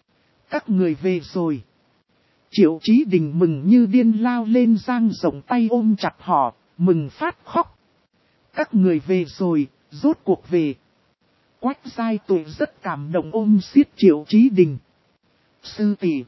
Các người về rồi. Triệu Chí Đình mừng như điên lao lên dang rộng tay ôm chặt họ, mừng phát khóc. Các người về rồi, rốt cuộc về. Quách Giai Tuệ rất cảm động ôm siết Triệu Chí Đình. Sư tỷ,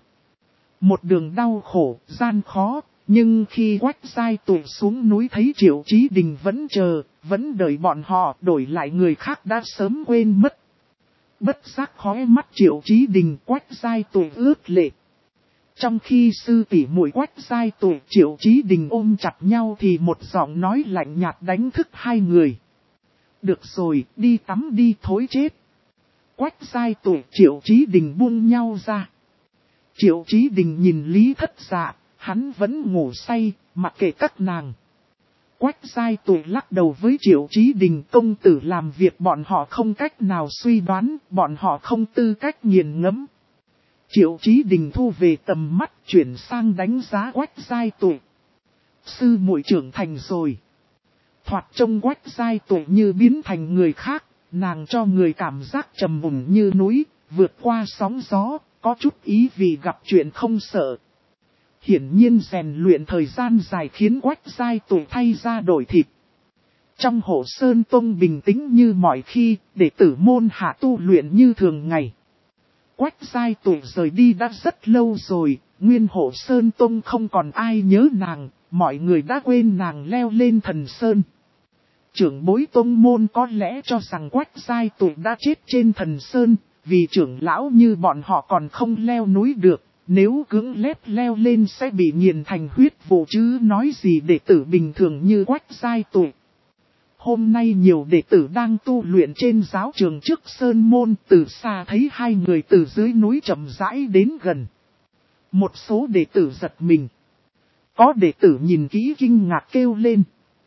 một đường đau khổ, gian khó, nhưng khi Quách Giai Tuệ xuống núi thấy Triệu Chí Đình vẫn chờ, vẫn đợi bọn họ, đổi lại người khác đã sớm quên mất. Bất giác khóe mắt Triệu Chí Đình, Quách Giai Tuệ ướt lệ. Trong khi sư tỷ muội Quách Giai Tuệ, Triệu Chí Đình ôm chặt nhau thì một giọng nói lạnh nhạt đánh thức hai người. Được rồi, đi tắm đi thối chết. Quách Giai Tuệ, Triệu Chí Đình buông nhau ra. Triệu Chí Đình nhìn Lý Thất Dạ, hắn vẫn ngủ say, mặc kệ các nàng. Quách Giai Tuệ lắc đầu với Triệu Chí Đình, công tử làm việc bọn họ không cách nào suy đoán, bọn họ không tư cách nghiền ngẫm. Triệu Chí Đình thu về tầm mắt, chuyển sang đánh giá Quách Giai Tuệ. Sư muội trưởng thành rồi. Thoạt trông Quách Giai Tuệ như biến thành người khác, nàng cho người cảm giác trầm mùng như núi, vượt qua sóng gió, có chút ý vì gặp chuyện không sợ. Hiển nhiên rèn luyện thời gian dài khiến Quách Giai Tuệ thay ra đổi thịt. Trong Hộ Sơn Tông bình tĩnh như mọi khi, đệ tử môn hạ tu luyện như thường ngày. Quách Giai Tuệ rời đi đã rất lâu rồi, nguyên Hộ Sơn Tông không còn ai nhớ nàng, mọi người đã quên nàng leo lên thần sơn. Trưởng bối tông môn có lẽ cho rằng Quách Giai Tuệ đã chết trên thần sơn, vì trưởng lão như bọn họ còn không leo núi được, nếu cưỡng ép leo lên sẽ bị nghiền thành huyết vụ chứ nói gì đệ tử bình thường như Quách Giai Tuệ. Hôm nay nhiều đệ tử đang tu luyện trên giáo trường trước sơn môn, từ xa thấy hai người từ dưới núi chậm rãi đến gần. Một số đệ tử giật mình. Có đệ tử nhìn kỹ kinh ngạc kêu lên.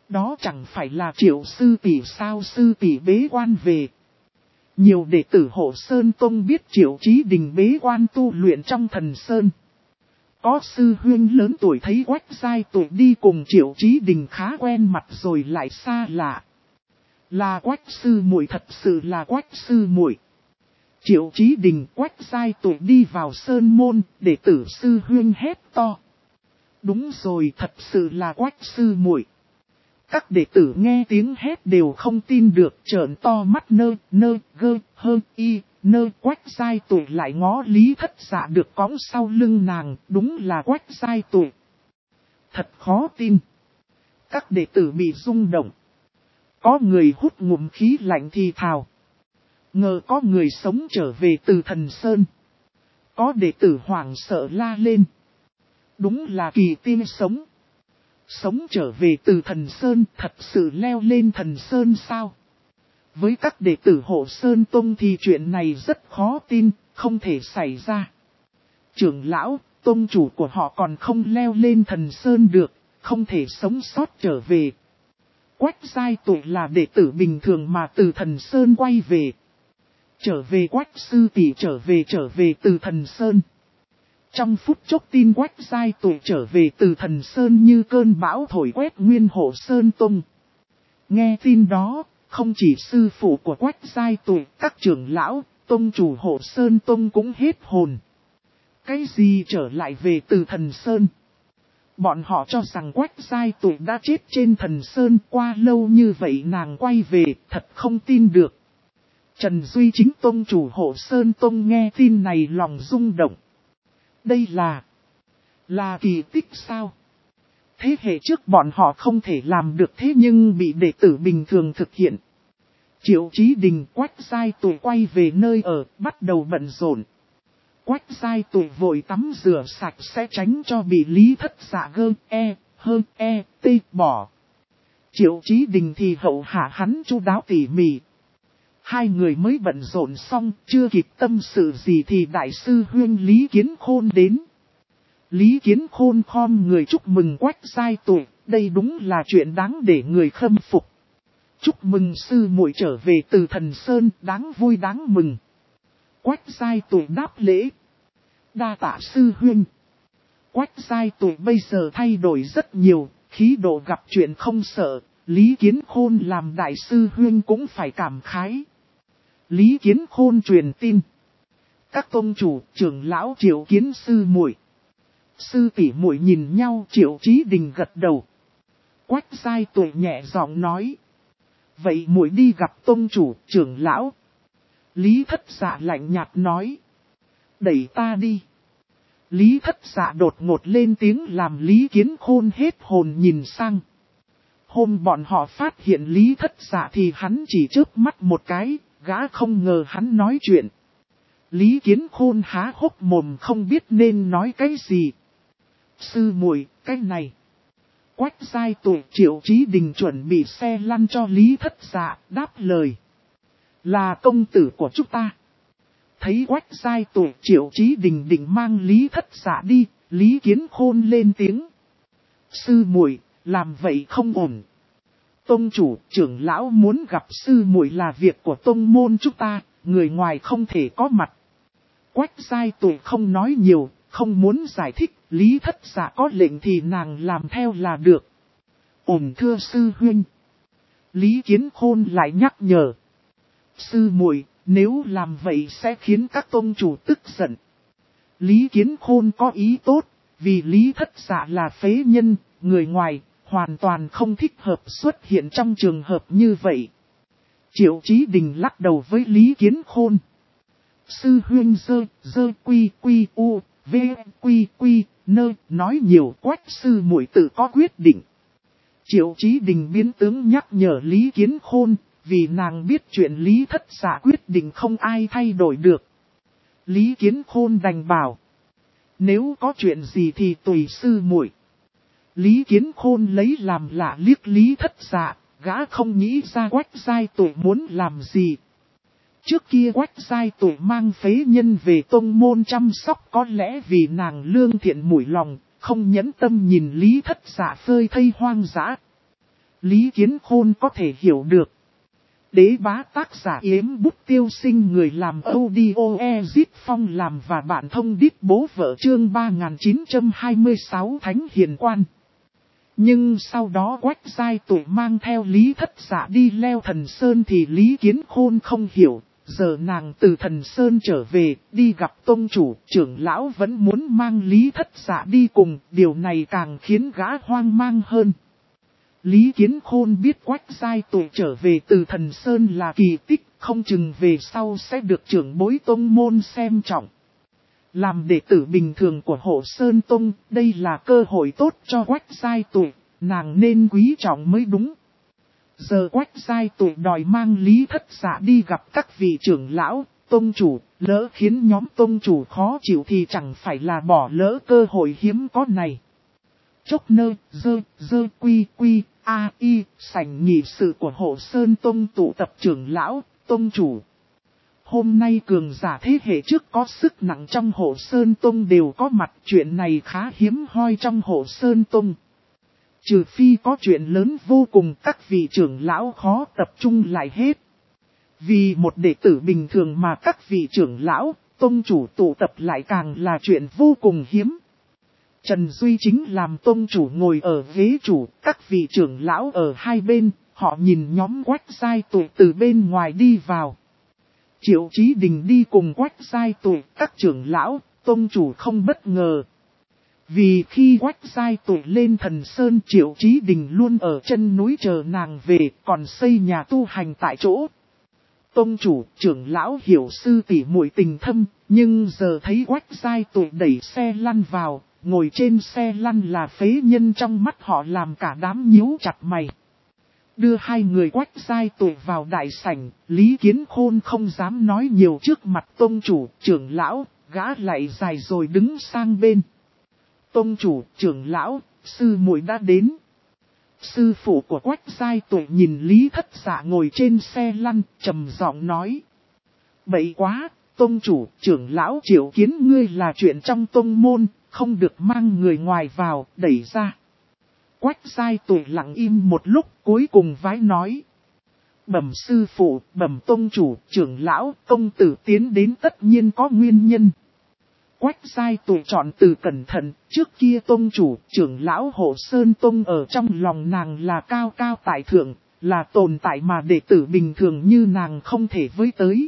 Đó chẳng phải là Triệu sư tỷ sao? Sư tỷ bế quan về. Nhiều đệ tử Hộ Sơn Tông biết Triệu Chí Đình bế quan tu luyện trong Thần Sơn. Có sư huynh lớn tuổi thấy Quách Giai Tuệ đi cùng Triệu Chí Đình khá quen mặt rồi lại xa lạ. Là Quách sư muội, thật sự là Quách sư muội. Triệu Chí Đình, Quách Giai Tuệ đi vào sơn môn, đệ tử sư huynh hét to. Đúng rồi, thật sự là Quách sư muội. Các đệ tử nghe tiếng hét đều không tin được, trợn to mắt Quách Giai Tuệ lại ngó Lý Thất Dạ được cõng sau lưng nàng, đúng là Quách Giai Tuệ. Thật khó tin. Các đệ tử bị rung động. Có người hút ngụm khí lạnh thì thào. Ngờ có người sống trở về từ Thần Sơn. Có đệ tử hoảng sợ la lên. Đúng là kỳ tiên sống. Sống trở về từ Thần Sơn, thật sự leo lên Thần Sơn sao? Với các đệ tử Hộ Sơn Tông thì chuyện này rất khó tin, không thể xảy ra. Trưởng lão, tông chủ của họ còn không leo lên Thần Sơn được, không thể sống sót trở về. Quách Giai Tuệ là đệ tử bình thường mà từ Thần Sơn quay về. Trở về Quách sư tỷ trở về từ Thần Sơn. Trong phút chốc tin Quách Giai Tuệ trở về từ Thần Sơn như cơn bão thổi quét nguyên Hộ Sơn Tông. Nghe tin đó, không chỉ sư phụ của Quách Giai Tuệ, các trưởng lão, tông chủ Hộ Sơn Tông cũng hết hồn. Cái gì trở lại về từ Thần Sơn? Bọn họ cho rằng Quách Giai Tuệ đã chết trên Thần Sơn, qua lâu như vậy nàng quay về, thật không tin được. Trần Duy Chính tông chủ Hộ Sơn Tông nghe tin này lòng rung động. Đây là kỳ tích sao? Thế hệ trước bọn họ không thể làm được thế nhưng bị đệ tử bình thường thực hiện. Triệu Chí Đình, Quách Giai Tuệ quay về nơi ở, bắt đầu bận rộn. Quách Giai Tuệ vội tắm rửa sạch sẽ tránh cho bị Lý Thất Dạ bỏ. Triệu Chí Đình thì hậu hạ hắn chu đáo tỉ mỉ. Hai người mới bận rộn xong, chưa kịp tâm sự gì thì đại sư huynh Lý Kiến Khôn đến. Lý Kiến Khôn khom người chúc mừng Quách Giai Tuệ, đây đúng là chuyện đáng để người khâm phục. Chúc mừng sư muội trở về từ Thần Sơn, đáng vui đáng mừng. Quách Giai Tuệ đáp lễ. Đa tạ sư huynh. Quách Giai Tuệ bây giờ thay đổi rất nhiều, khí độ gặp chuyện không sợ, Lý Kiến Khôn làm đại sư huynh cũng phải cảm khái. Lý Kiến Khôn truyền tin. Các tông chủ, trưởng lão Triệu Kiến sư muội. Sư tỷ muội nhìn nhau, Triệu Chí Đình gật đầu. Quách Giai Tuệ nhẹ giọng nói. Vậy muội đi gặp tông chủ, trưởng lão. Lý Thất Dạ lạnh nhạt nói. Đẩy ta đi. Lý Thất Dạ đột ngột lên tiếng làm Lý Kiến Khôn hết hồn nhìn sang. Hôm bọn họ phát hiện Lý Thất Dạ thì hắn chỉ chớp mắt một cái, gã không ngờ hắn nói chuyện. Lý Kiến Khôn há hốc mồm không biết nên nói cái gì. Sư muội, cái này. Quách Giai Tuệ, Triệu Chí Đình chuẩn bị xe lăn cho Lý Thất Dạ, đáp lời. Là công tử của chúng ta. Thấy Quách Giai Tuệ, Triệu Chí Đình định mang Lý Thất Dạ đi, Lý Kiến Khôn lên tiếng. Sư muội, làm vậy không ổn. Tông chủ, trưởng lão muốn gặp sư muội là việc của tông môn chúng ta, người ngoài không thể có mặt. Quách Giai Tuệ không nói nhiều, không muốn giải thích, Lý Thất Dạ có lệnh thì nàng làm theo là được. Ổn thưa sư huynh. Lý Kiến Khôn lại nhắc nhở. Sư muội, nếu làm vậy sẽ khiến các tông chủ tức giận. Lý Kiến Khôn có ý tốt, vì Lý Thất Dạ là phế nhân, người ngoài, hoàn toàn không thích hợp xuất hiện trong trường hợp như vậy. Triệu Chí Đình lắc đầu với Lý Kiến Khôn. Sư huynh nói nhiều, Quách sư muội tự có quyết định. Triệu Chí Đình biến tướng nhắc nhở Lý Kiến Khôn, vì nàng biết chuyện Lý Thất Dạ quyết định không ai thay đổi được. Lý Kiến Khôn đành bảo. Nếu có chuyện gì thì tùy sư muội. Lý Kiến Khôn lấy làm lạ liếc Lý Thất Dạ, gã không nghĩ ra Quách Giai Tuệ muốn làm gì. Trước kia Quách Giai Tuệ mang phế nhân về tông môn chăm sóc có lẽ vì nàng lương thiện mũi lòng, không nhẫn tâm nhìn Lý Thất Dạ phơi thây hoang dã. Lý Kiến Khôn có thể hiểu được. Đế bá tác giả Yếm Bút Tiêu Sinh người làm audio Ezit Phong làm và bạn thông đít bố vợ chương 3926 Thánh Hiền Quan. Nhưng sau đó Quách Giai Tụ mang theo Lý Thất Dạ đi leo Thần Sơn thì Lý Kiến Khôn không hiểu. Giờ nàng từ Thần Sơn trở về, đi gặp tông chủ, trưởng lão vẫn muốn mang Lý Thất Dạ đi cùng, điều này càng khiến gã hoang mang hơn. Lý Kiến Khôn biết Quách Giai Tụ trở về từ Thần Sơn là kỳ tích, không chừng về sau sẽ được trưởng bối tông môn xem trọng. Làm đệ tử bình thường của Hộ Sơn Tông, đây là cơ hội tốt cho Quách Giai Tụ, nàng nên quý trọng mới đúng. Giờ Quách Giai Tụ đòi mang Lý Thất Dạ đi gặp các vị trưởng lão, tông chủ, lỡ khiến nhóm tông chủ khó chịu thì chẳng phải là bỏ lỡ cơ hội hiếm có này. Chốc nơ, dơ quy, sảnh nghị sự của Hộ Sơn Tông tụ tập trưởng lão, tông chủ. Hôm nay cường giả thế hệ trước có sức nặng trong Hộ Sơn Tông đều có mặt, chuyện này khá hiếm hoi trong Hộ Sơn Tông. Trừ phi có chuyện lớn vô cùng các vị trưởng lão khó tập trung lại hết. Vì một đệ tử bình thường mà các vị trưởng lão, tông chủ tụ tập lại càng là chuyện vô cùng hiếm. Trần Duy chính làm tông chủ ngồi ở ghế chủ, các vị trưởng lão ở hai bên, họ nhìn nhóm Quách Giai Tụ từ bên ngoài đi vào. Triệu Chí Đình đi cùng Quách Giai Tụ, các trưởng lão, tông chủ không bất ngờ. Vì khi Quách Giai Tụ lên Thần Sơn Triệu Chí Đình luôn ở chân núi chờ nàng về, còn xây nhà tu hành tại chỗ. Tông chủ, trưởng lão hiểu sư tỷ muội tình thâm, nhưng giờ thấy Quách Giai Tụ đẩy xe lăn vào, ngồi trên xe lăn là phế nhân trong mắt họ làm cả đám nhíu chặt mày. Đưa hai người Quách Giai Tụ vào đại sảnh, Lý Kiến Khôn không dám nói nhiều trước mặt tông chủ, trưởng lão, gã lại dài rồi đứng sang bên. Tông chủ, trưởng lão, sư muội đã đến. Sư phụ của Quách Giai Tụ nhìn Lý Thất Dạ ngồi trên xe lăn, trầm giọng nói. Bậy quá, tông chủ, trưởng lão triệu kiến ngươi là chuyện trong tông môn, không được mang người ngoài vào, đẩy ra. Quách Giai Tụ lặng im một lúc, cuối cùng vái nói. Bẩm sư phụ, bẩm tông chủ, trưởng lão, công tử tiến đến tất nhiên có nguyên nhân. Quách Giai Tụ chọn từ cẩn thận, trước kia tông chủ, trưởng lão Hộ Sơn Tông ở trong lòng nàng là cao cao tại thượng, là tồn tại mà đệ tử bình thường như nàng không thể với tới.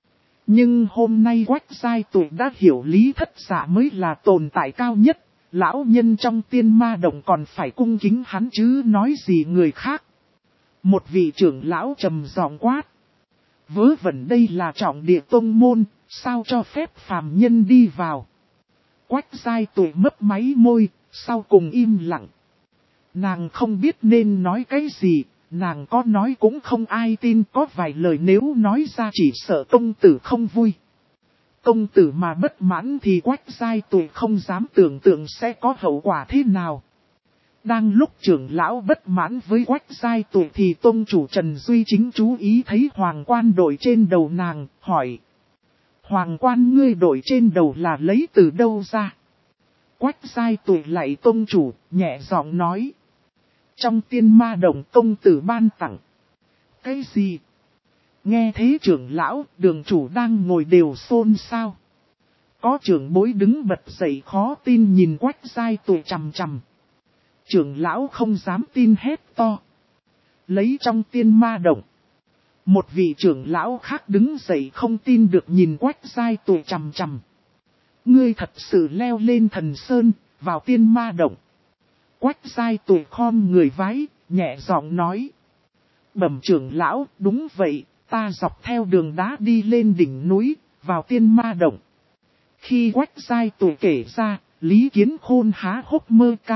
Nhưng hôm nay Quách Giai Tụ đã hiểu Lý Thất Dạ mới là tồn tại cao nhất, lão nhân trong Tiên Ma Động còn phải cung kính hắn chứ nói gì người khác. Một vị trưởng lão trầm giọng quát. Vớ vẩn đây là trọng địa tông môn, sao cho phép phàm nhân đi vào. Quách Giai Tụ mấp máy môi, sau cùng im lặng. Nàng không biết nên nói cái gì, nàng có nói cũng không ai tin, có vài lời nếu nói ra chỉ sợ công tử không vui. Công tử mà bất mãn thì Quách Giai Tụ không dám tưởng tượng sẽ có hậu quả thế nào. Đang lúc trưởng lão bất mãn với Quách Giai Tụ thì tông chủ Trần Duy chính chú ý thấy hoàng quan đội trên đầu nàng, hỏi. Hoàng quan ngươi đội trên đầu là lấy từ đâu ra? Quách Giai Tụ lại tông chủ, nhẹ giọng nói. Trong Tiên Ma Động công tử ban tặng. Cái gì? Nghe thế trưởng lão, đường chủ đang ngồi đều xôn xao. Có trưởng bối đứng bật dậy khó tin nhìn Quách Giai Tụ chằm chằm. Trưởng lão không dám tin hét to. Lấy trong Tiên Ma Động. Một vị trưởng lão khác đứng dậy không tin được nhìn Quách Giai Tụ chằm chằm. Ngươi thật sự leo lên Thần Sơn, vào Tiên Ma Động. Quách Giai Tụ khom người vái, nhẹ giọng nói. Bẩm trưởng lão, đúng vậy, ta dọc theo đường đá đi lên đỉnh núi, vào Tiên Ma Động. Khi Quách Giai Tụ kể ra, Lý Kiến Khôn há hốc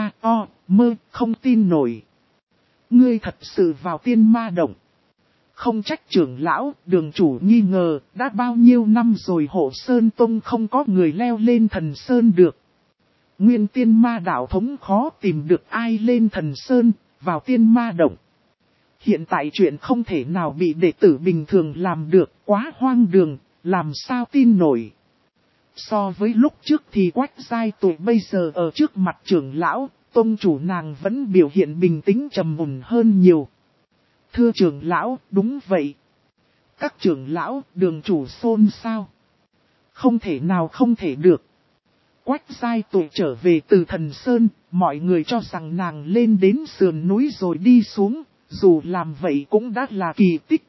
mơ, không tin nổi. Ngươi thật sự vào Tiên Ma Động. Không trách trưởng lão, đường chủ nghi ngờ, đã bao nhiêu năm rồi Hộ Sơn Tông không có người leo lên Thần Sơn được. Nguyên Tiên Ma đạo thống khó tìm được ai lên Thần Sơn, vào Tiên Ma Động. Hiện tại chuyện không thể nào bị đệ tử bình thường làm được, quá hoang đường, làm sao tin nổi. So với lúc trước thì Quách Giai Tụ bây giờ ở trước mặt trưởng lão, tông chủ nàng vẫn biểu hiện bình tĩnh trầm mùn hơn nhiều. Thưa trưởng lão, đúng vậy. Các trưởng lão, đường chủ xôn xao. Không thể nào không thể được. Quách Giai Tụ trở về từ Thần Sơn, mọi người cho rằng nàng lên đến sườn núi rồi đi xuống, dù làm vậy cũng đã là kỳ tích.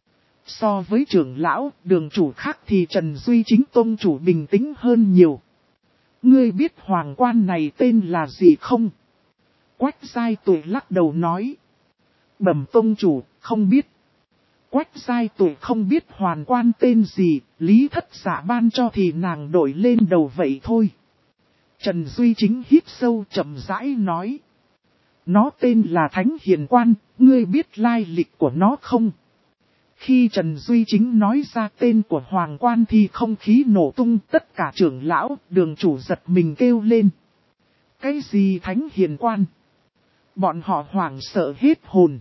So với trưởng lão, đường chủ khác thì Trần Duy Chính tông chủ bình tĩnh hơn nhiều. Ngươi biết hoàng quan này tên là gì không? Quách Giai Tụ lắc đầu nói. Bẩm tông chủ, không biết. Quách Giai Tụ không biết hoàng quan tên gì, Lý Thất Giả ban cho thì nàng đổi lên đầu vậy thôi. Trần Duy Chính hít sâu chậm rãi nói. Nó tên là Thánh Hiền Quan, ngươi biết lai lịch của nó không? Khi Trần Duy Chính nói ra tên của hoàng quan thì không khí nổ tung, tất cả trưởng lão, đường chủ giật mình kêu lên. Cái gì Thánh Hiền Quan? Bọn họ hoảng sợ hết hồn.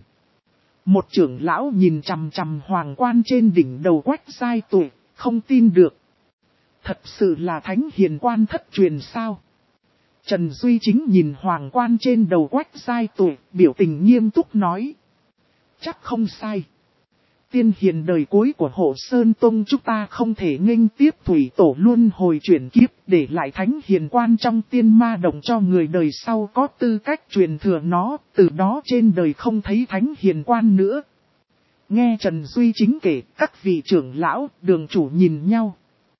Một trưởng lão nhìn chằm chằm hoàng quan trên đỉnh đầu Quách Giai Tụ, không tin được. Thật sự là Thánh Hiền Quan thất truyền sao? Trần Duy Chính nhìn hoàng quan trên đầu Quách Giai Tụ, biểu tình nghiêm túc nói. Chắc không sai. Tiên hiền đời cuối của Hộ Sơn Tông chúng ta không thể nghênh tiếp thủy tổ luân hồi chuyển kiếp, để lại Thánh Hiền Quan trong tiên ma đồng cho người đời sau có tư cách truyền thừa nó, từ đó trên đời không thấy Thánh Hiền Quan nữa. Nghe Trần Duy Chính kể, các vị trưởng lão, đường chủ nhìn nhau.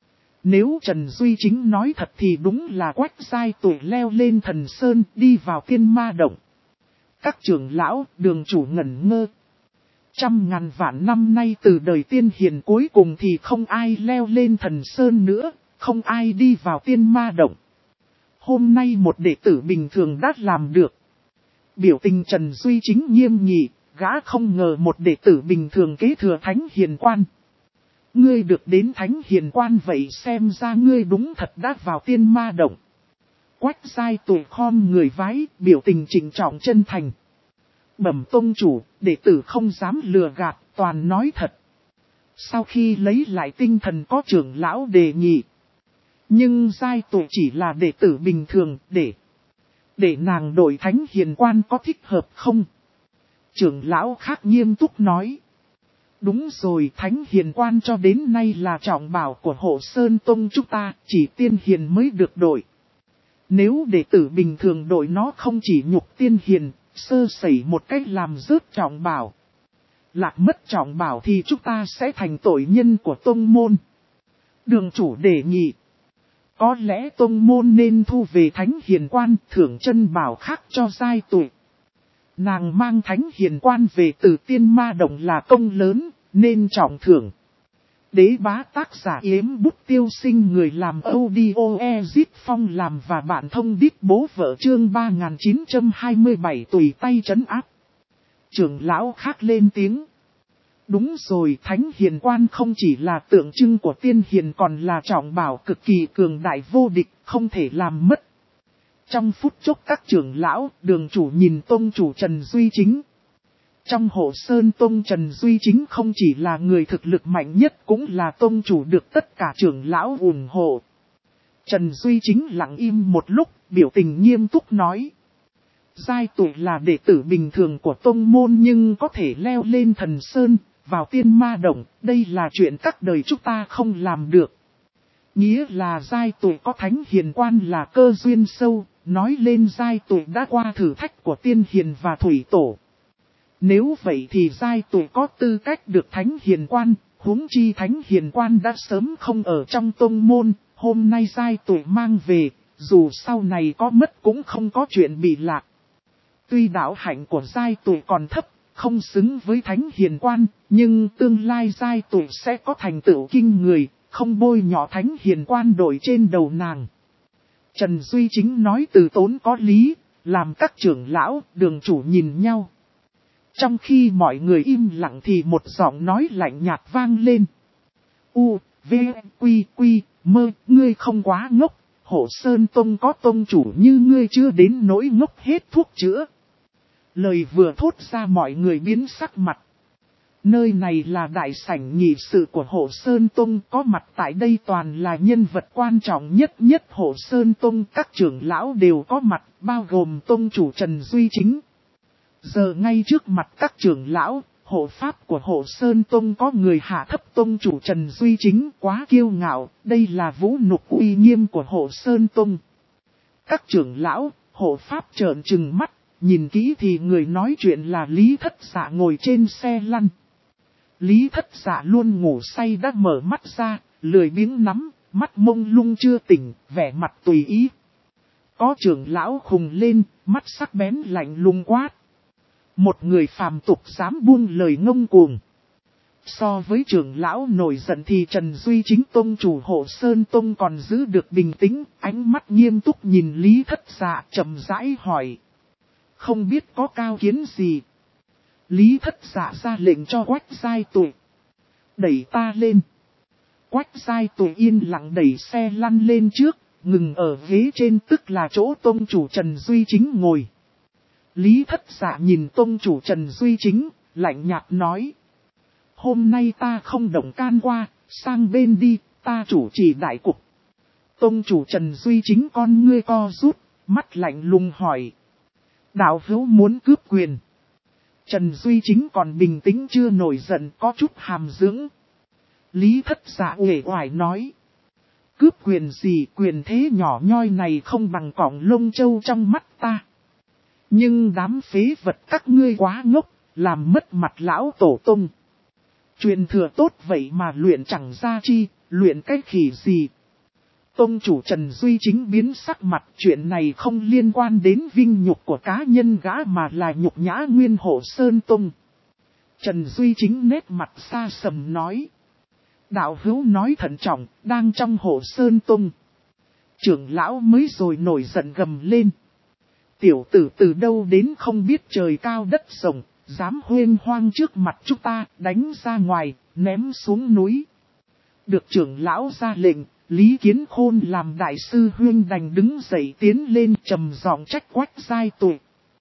Nếu Trần Duy Chính nói thật thì đúng là Quách Giai Tụ leo lên Thần Sơn đi vào tiên ma động. Các trưởng lão, đường chủ ngẩn ngơ. Trăm ngàn vạn năm nay từ đời tiên hiền cuối cùng thì không ai leo lên Thần Sơn nữa, không ai đi vào tiên ma động. Hôm nay một đệ tử bình thường đã làm được. Biểu tình Trần Duy Chính nghiêm nghị, gã không ngờ một đệ tử bình thường kế thừa Thánh Hiền Quan. Ngươi được đến Thánh Hiền Quan vậy xem ra ngươi đúng thật đã vào tiên ma động. Quách Giai Tụ khom người vái, biểu tình trịnh trọng chân thành. Bẩm tông chủ, đệ tử không dám lừa gạt, toàn nói thật. Sau khi lấy lại tinh thần có trưởng lão đề nghị. Nhưng Giai Tụ chỉ là đệ tử bình thường, để nàng đổi Thánh Hiền Quan có thích hợp không? Trưởng lão khác nghiêm túc nói. Đúng rồi, Thánh Hiền Quan cho đến nay là trọng bảo của Hộ Sơn Tông chúng ta, chỉ tiên hiền mới được đổi. Nếu đệ tử bình thường đổi nó không chỉ nhục tiên hiền, sơ sẩy một cách làm rớt trọng bảo. Lạc mất trọng bảo thì chúng ta sẽ thành tội nhân của tông môn. Đường chủ đề nghị. Có lẽ tông môn nên thu về Thánh Hiền Quan, thưởng chân bảo khác cho Giai Tụ. Nàng mang Thánh Hiền Quan về từ tiên ma động là công lớn, nên trọng thưởng. Đế bá tác giả Yếm Bút Tiêu Sinh, người làm audio Ezit Phong làm và bạn thông đít bố vợ chương 3927 tùy tay trấn áp. Trưởng lão khác lên tiếng. Đúng rồi, Thánh Hiền Quan không chỉ là tượng trưng của tiên hiền còn là trọng bảo cực kỳ cường đại vô địch, không thể làm mất. Trong phút chốc các trưởng lão, đường chủ nhìn tông chủ Trần Duy Chính. Trong Hộ Sơn Tông Trần Duy Chính không chỉ là người thực lực mạnh nhất cũng là tông chủ được tất cả trưởng lão ủng hộ. Trần Duy Chính lặng im một lúc, biểu tình nghiêm túc nói. Giai Tụ là đệ tử bình thường của tông môn nhưng có thể leo lên Thần Sơn, vào tiên ma động, đây là chuyện các đời chúng ta không làm được. Nghĩa là Giai Tụ có Thánh Hiền Quan là cơ duyên sâu, nói lên Giai Tụ đã qua thử thách của tiên hiền và thủy tổ. Nếu vậy thì Giai Tụ có tư cách được Thánh Hiền Quan, huống chi Thánh Hiền Quan đã sớm không ở trong tông môn, hôm nay Giai Tụ mang về, dù sau này có mất cũng không có chuyện bị lạc. Tuy đạo hạnh của Giai Tụ còn thấp, không xứng với Thánh Hiền Quan, nhưng tương lai Giai Tụ sẽ có thành tựu kinh người, không bôi nhọ Thánh Hiền Quan đội trên đầu nàng. Trần Duy Chính nói từ tốn có lý, làm các trưởng lão, đường chủ nhìn nhau. Trong khi mọi người im lặng thì một giọng nói lạnh nhạt vang lên. U, V, Quy, Quy, Mơ, ngươi không quá ngốc, Hộ Sơn Tông có tông chủ như ngươi chưa đến nỗi ngốc hết thuốc chữa. Lời vừa thốt ra mọi người biến sắc mặt. Nơi này là đại sảnh nghị sự của Hộ Sơn Tông, có mặt tại đây toàn là nhân vật quan trọng nhất Hộ Sơn Tông, các trưởng lão đều có mặt, bao gồm tông chủ Trần Duy Chính. Giờ ngay trước mặt các trưởng lão, hộ pháp của Hộ Sơn Tông có người hạ thấp tông chủ Trần Duy Chính, quá kiêu ngạo, đây là vũ nhục uy nghiêm của Hộ Sơn Tông. Các trưởng lão, hộ pháp trợn trừng mắt, nhìn kỹ thì người nói chuyện là Lý Thất Dạ ngồi trên xe lăn. Lý Thất Dạ luôn ngủ say đã mở mắt ra, lười biếng nắm, mắt mông lung chưa tỉnh, vẻ mặt tùy ý. Có trưởng lão khùng lên, mắt sắc bén lạnh lùng quát. Một người phàm tục dám buông lời ngông cuồng. So với trưởng lão nổi giận thì Trần Duy Chính tông chủ Hộ Sơn Tông còn giữ được bình tĩnh, ánh mắt nghiêm túc nhìn Lý Thất Dạ chậm rãi hỏi. Không biết có cao kiến gì? Lý Thất Dạ ra lệnh cho Quách Giai Tuệ. Đẩy ta lên. Quách Giai Tuệ yên lặng đẩy xe lăn lên trước, ngừng ở ghế trên tức là chỗ tông chủ Trần Duy Chính ngồi. Lý Thất Dạ nhìn tông chủ Trần Duy Chính, lạnh nhạt nói. Hôm nay ta không động can qua, sang bên đi, ta chủ trì đại cục. Tông chủ Trần Duy Chính con ngươi co rút, mắt lạnh lùng hỏi. Đạo hữu muốn cướp quyền. Trần Duy Chính còn bình tĩnh chưa nổi giận, có chút hàm dưỡng. Lý Thất Dạ uể oải nói. Cướp quyền gì, quyền thế nhỏ nhoi này không bằng cọng lông châu trong mắt ta. Nhưng đám phế vật các ngươi quá ngốc, làm mất mặt lão tổ tông. Truyền thừa tốt vậy mà luyện chẳng ra chi, luyện cái khỉ gì. Tông chủ Trần Duy Chính biến sắc mặt, chuyện này không liên quan đến vinh nhục của cá nhân gã mà là nhục nhã nguyên Hộ Sơn Tông. Trần Duy Chính nét mặt xa sầm nói. Đạo hữu nói thận trọng, đang trong Hộ Sơn Tông. Trưởng lão mới rồi nổi giận gầm lên. Tiểu tử từ đâu đến không biết trời cao đất rộng, dám huyên hoang trước mặt chúng ta, đánh ra ngoài, ném xuống núi. Được trưởng lão ra lệnh, Lý Kiến Khôn làm đại sư huyên đành đứng dậy tiến lên trầm giọng trách Quách Giai Tuệ.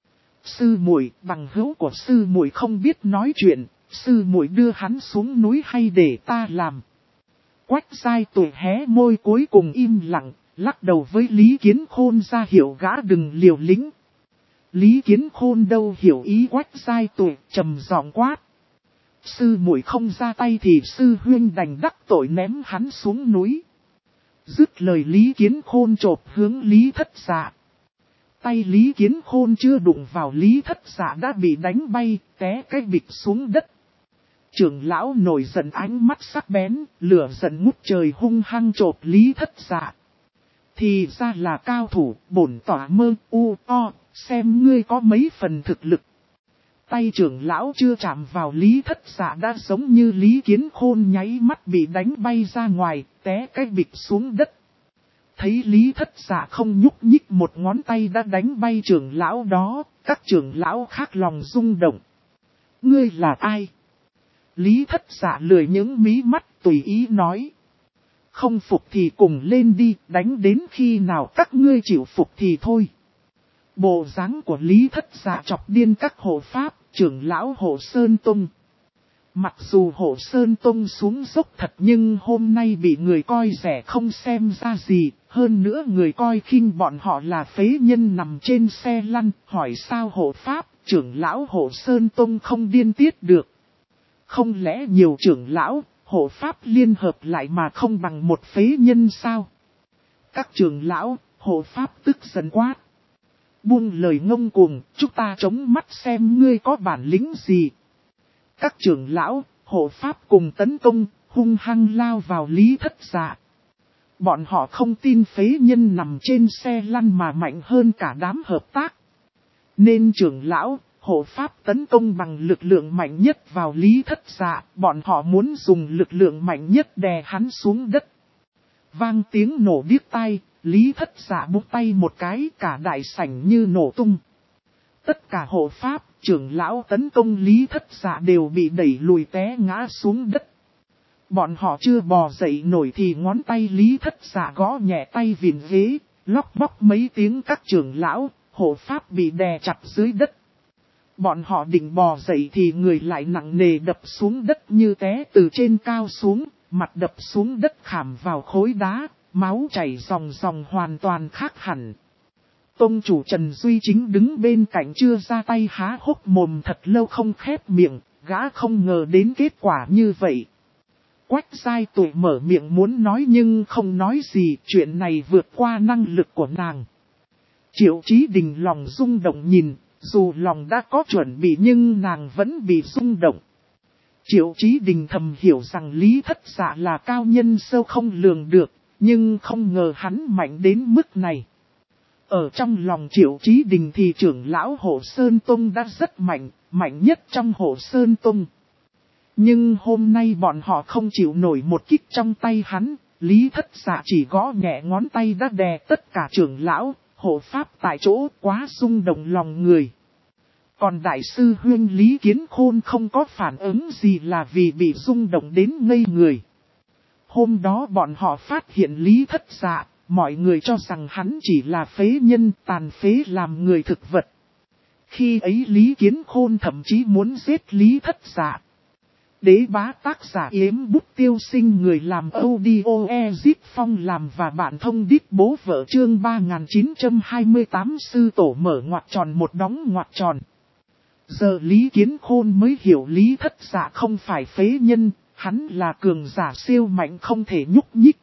Sư muội, bằng hữu của sư muội không biết nói chuyện, sư muội đưa hắn xuống núi hay để ta làm. Quách Giai Tuệ hé môi cuối cùng im lặng, lắc đầu với Lý Kiến Khôn ra hiệu gã đừng liều lĩnh. Lý Kiến Khôn đâu hiểu ý Quách Giai Tuệ, trầm giọng quát. Sư muội không ra tay thì sư huyên đành đắc tội ném hắn xuống núi. Dứt lời Lý Kiến Khôn chộp hướng Lý Thất Dạ. Tay Lý Kiến Khôn chưa đụng vào Lý Thất Dạ đã bị đánh bay, té cái bịch xuống đất. Trưởng lão nổi giận ánh mắt sắc bén, lửa giận ngút trời hung hăng chộp Lý Thất Dạ. Thì ra là cao thủ, bổn tỏa mơ xem ngươi có mấy phần thực lực. Tay trưởng lão chưa chạm vào Lý Thất Dạ đã giống như Lý Kiến Khôn nháy mắt bị đánh bay ra ngoài, té cái bịch xuống đất. Thấy Lý Thất Dạ không nhúc nhích một ngón tay đã đánh bay trưởng lão đó, các trưởng lão khác lòng rung động. Ngươi là ai? Lý Thất Dạ lười những mí mắt tùy ý nói. Không phục thì cùng lên đi, đánh đến khi nào các ngươi chịu phục thì thôi. Bộ dáng của Lý Thất Dạ chọc điên các hộ pháp, trưởng lão Hộ Sơn Tông. Mặc dù Hộ Sơn Tông xuống dốc thật nhưng hôm nay bị người coi rẻ không xem ra gì, hơn nữa người coi khinh bọn họ là phế nhân nằm trên xe lăn, hỏi sao hộ pháp, trưởng lão Hộ Sơn Tông không điên tiết được. Không lẽ nhiều trưởng lão, hộ pháp liên hợp lại mà không bằng một phế nhân sao? Các trưởng lão, hộ pháp tức giận quát. Buông lời ngông cuồng, chúng ta chống mắt xem ngươi có bản lĩnh gì. Các trưởng lão, hộ pháp cùng tấn công, hung hăng lao vào Lý Thất Dạ. Bọn họ không tin phế nhân nằm trên xe lăn mà mạnh hơn cả đám hợp tác. Nên trưởng lão, hộ pháp tấn công bằng lực lượng mạnh nhất vào Lý Thất Dạ, bọn họ muốn dùng lực lượng mạnh nhất đè hắn xuống đất. Vang tiếng nổ điếc tai, Lý Thất Dạ búng tay một cái, cả đại sảnh như nổ tung. Tất cả hộ pháp, trưởng lão tấn công Lý Thất Dạ đều bị đẩy lùi té ngã xuống đất. Bọn họ chưa bò dậy nổi thì ngón tay Lý Thất Dạ gõ nhẹ tay vịn ghế, lóc bóc mấy tiếng các trưởng lão, hộ pháp bị đè chặt dưới đất. Bọn họ định bò dậy thì người lại nặng nề đập xuống đất như té từ trên cao xuống, mặt đập xuống đất khảm vào khối đá, máu chảy ròng ròng hoàn toàn khác hẳn. Tông chủ Trần Duy Chính đứng bên cạnh chưa ra tay há hốc mồm thật lâu không khép miệng, gã không ngờ đến kết quả như vậy. Quách Giai Tụi mở miệng muốn nói nhưng không nói gì, chuyện này vượt qua năng lực của nàng. Triệu Chí Đình lòng rung động nhìn, dù lòng đã có chuẩn bị nhưng nàng vẫn bị rung động. Triệu Chí Đình thầm hiểu rằng Lý Thất Dạ là cao nhân sâu không lường được, nhưng không ngờ hắn mạnh đến mức này. Ở trong lòng Triệu Chí Đình thì trưởng lão Hộ Sơn Tông đã rất mạnh, mạnh nhất trong Hộ Sơn Tông. Nhưng hôm nay bọn họ không chịu nổi một kích trong tay hắn, Lý Thất Dạ chỉ gõ nhẹ ngón tay đã đè tất cả trưởng lão, hộ pháp tại chỗ, quá rung động lòng người. Còn đại sư huynh Lý Kiến Khôn không có phản ứng gì là vì bị rung động đến ngây người. Hôm đó bọn họ phát hiện Lý Thất Dạ, mọi người cho rằng hắn chỉ là phế nhân tàn phế làm người thực vật. Khi ấy Lý Kiến Khôn thậm chí muốn giết Lý Thất Dạ. Đế bá tác giả Yếm Bút Tiêu Sinh người làm audio Zip Phong làm và bạn thông đít bố vợ chương 3928 sư tổ mở ngoặc tròn một đóng ngoặc tròn. Giờ Lý Kiến Khôn mới hiểu Lý Thất Dạ không phải phế nhân, hắn là cường giả siêu mạnh không thể nhúc nhích.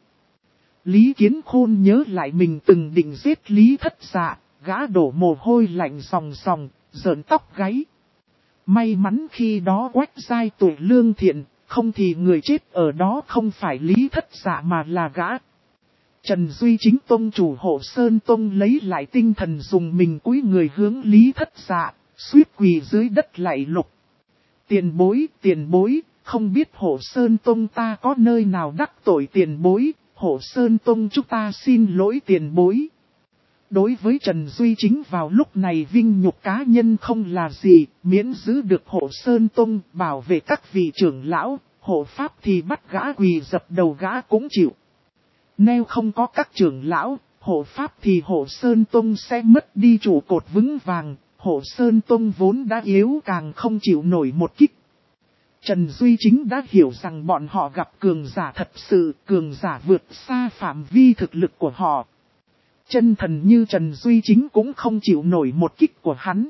Lý Kiến Khôn nhớ lại mình từng định giết Lý Thất Dạ, gã đổ mồ hôi lạnh ròng ròng, rợn tóc gáy. May mắn khi đó Quách Giai Tụi lương thiện, không thì người chết ở đó không phải Lý Thất Dạ mà là gã. Trần Duy Chính tông chủ Hộ Sơn Tông lấy lại tinh thần dùng mình cúi người hướng Lý Thất Dạ, suýt quỳ dưới đất lạy lục. Tiền bối, không biết Hộ Sơn Tông ta có nơi nào đắc tội tiền bối, Hộ Sơn Tông chúng ta xin lỗi tiền bối. Đối với Trần Duy Chính vào lúc này vinh nhục cá nhân không là gì, miễn giữ được Hộ Sơn Tông bảo vệ các vị trưởng lão, hộ pháp thì bắt gã quỳ dập đầu gã cũng chịu. Nếu không có các trưởng lão, hộ pháp thì Hộ Sơn Tông sẽ mất đi trụ cột vững vàng, Hộ Sơn Tông vốn đã yếu càng không chịu nổi một kích. Trần Duy Chính đã hiểu rằng bọn họ gặp cường giả thật sự, cường giả vượt xa phạm vi thực lực của họ. Chân thần như Trần Duy Chính cũng không chịu nổi một kích của hắn.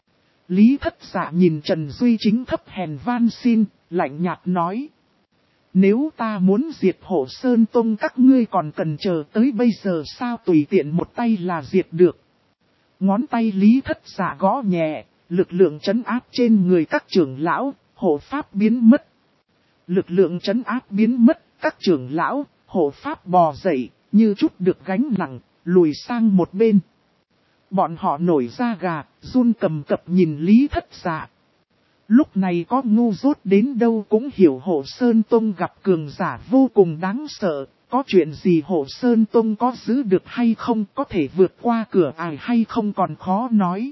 Lý Thất Dạ nhìn Trần Duy Chính thấp hèn van xin, lạnh nhạt nói. Nếu ta muốn diệt Hộ Sơn Tông các ngươi còn cần chờ tới bây giờ sao tùy tiện một tay là diệt được. Ngón tay Lý Thất Dạ gõ nhẹ, lực lượng trấn áp trên người các trưởng lão, hộ pháp biến mất. Lực lượng trấn áp biến mất, các trưởng lão, hộ pháp bò dậy, như chút được gánh nặng, lùi sang một bên. Bọn họ nổi da gà, run cầm cập nhìn Lý Thất Dạ. Lúc này có ngu dốt đến đâu cũng hiểu Hộ Sơn Tông gặp cường giả vô cùng đáng sợ, có chuyện gì Hộ Sơn Tông có giữ được hay không, có thể vượt qua cửa ải hay không còn khó nói.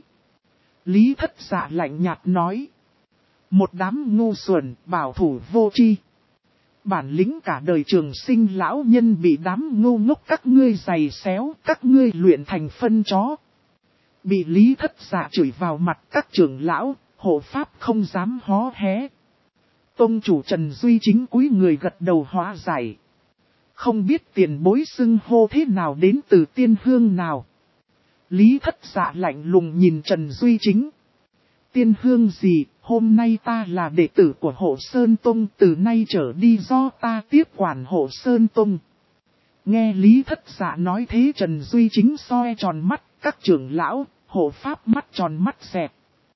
Lý Thất Dạ lạnh nhạt nói. Một đám ngu xuẩn, bảo thủ vô tri. Bản lĩnh cả đời trường sinh lão nhân bị đám ngu ngốc các ngươi giày xéo, các ngươi luyện thành phân chó. Bị Lý Thất Dạ chửi vào mặt các trưởng lão, hộ pháp không dám hó hé. Tông chủ Trần Duy Chính cúi người gật đầu hóa giải. Không biết tiền bối xưng hô thế nào đến từ tiên hương nào. Lý Thất Dạ lạnh lùng nhìn Trần Duy Chính. Tiên hương gì, hôm nay ta là đệ tử của Hộ Sơn Tông, từ nay trở đi do ta tiếp quản Hộ Sơn Tông. Nghe Lý Thất Dạ nói thế Trần Duy Chính soi tròn mắt, các trưởng lão, hộ pháp mắt tròn mắt xẹp.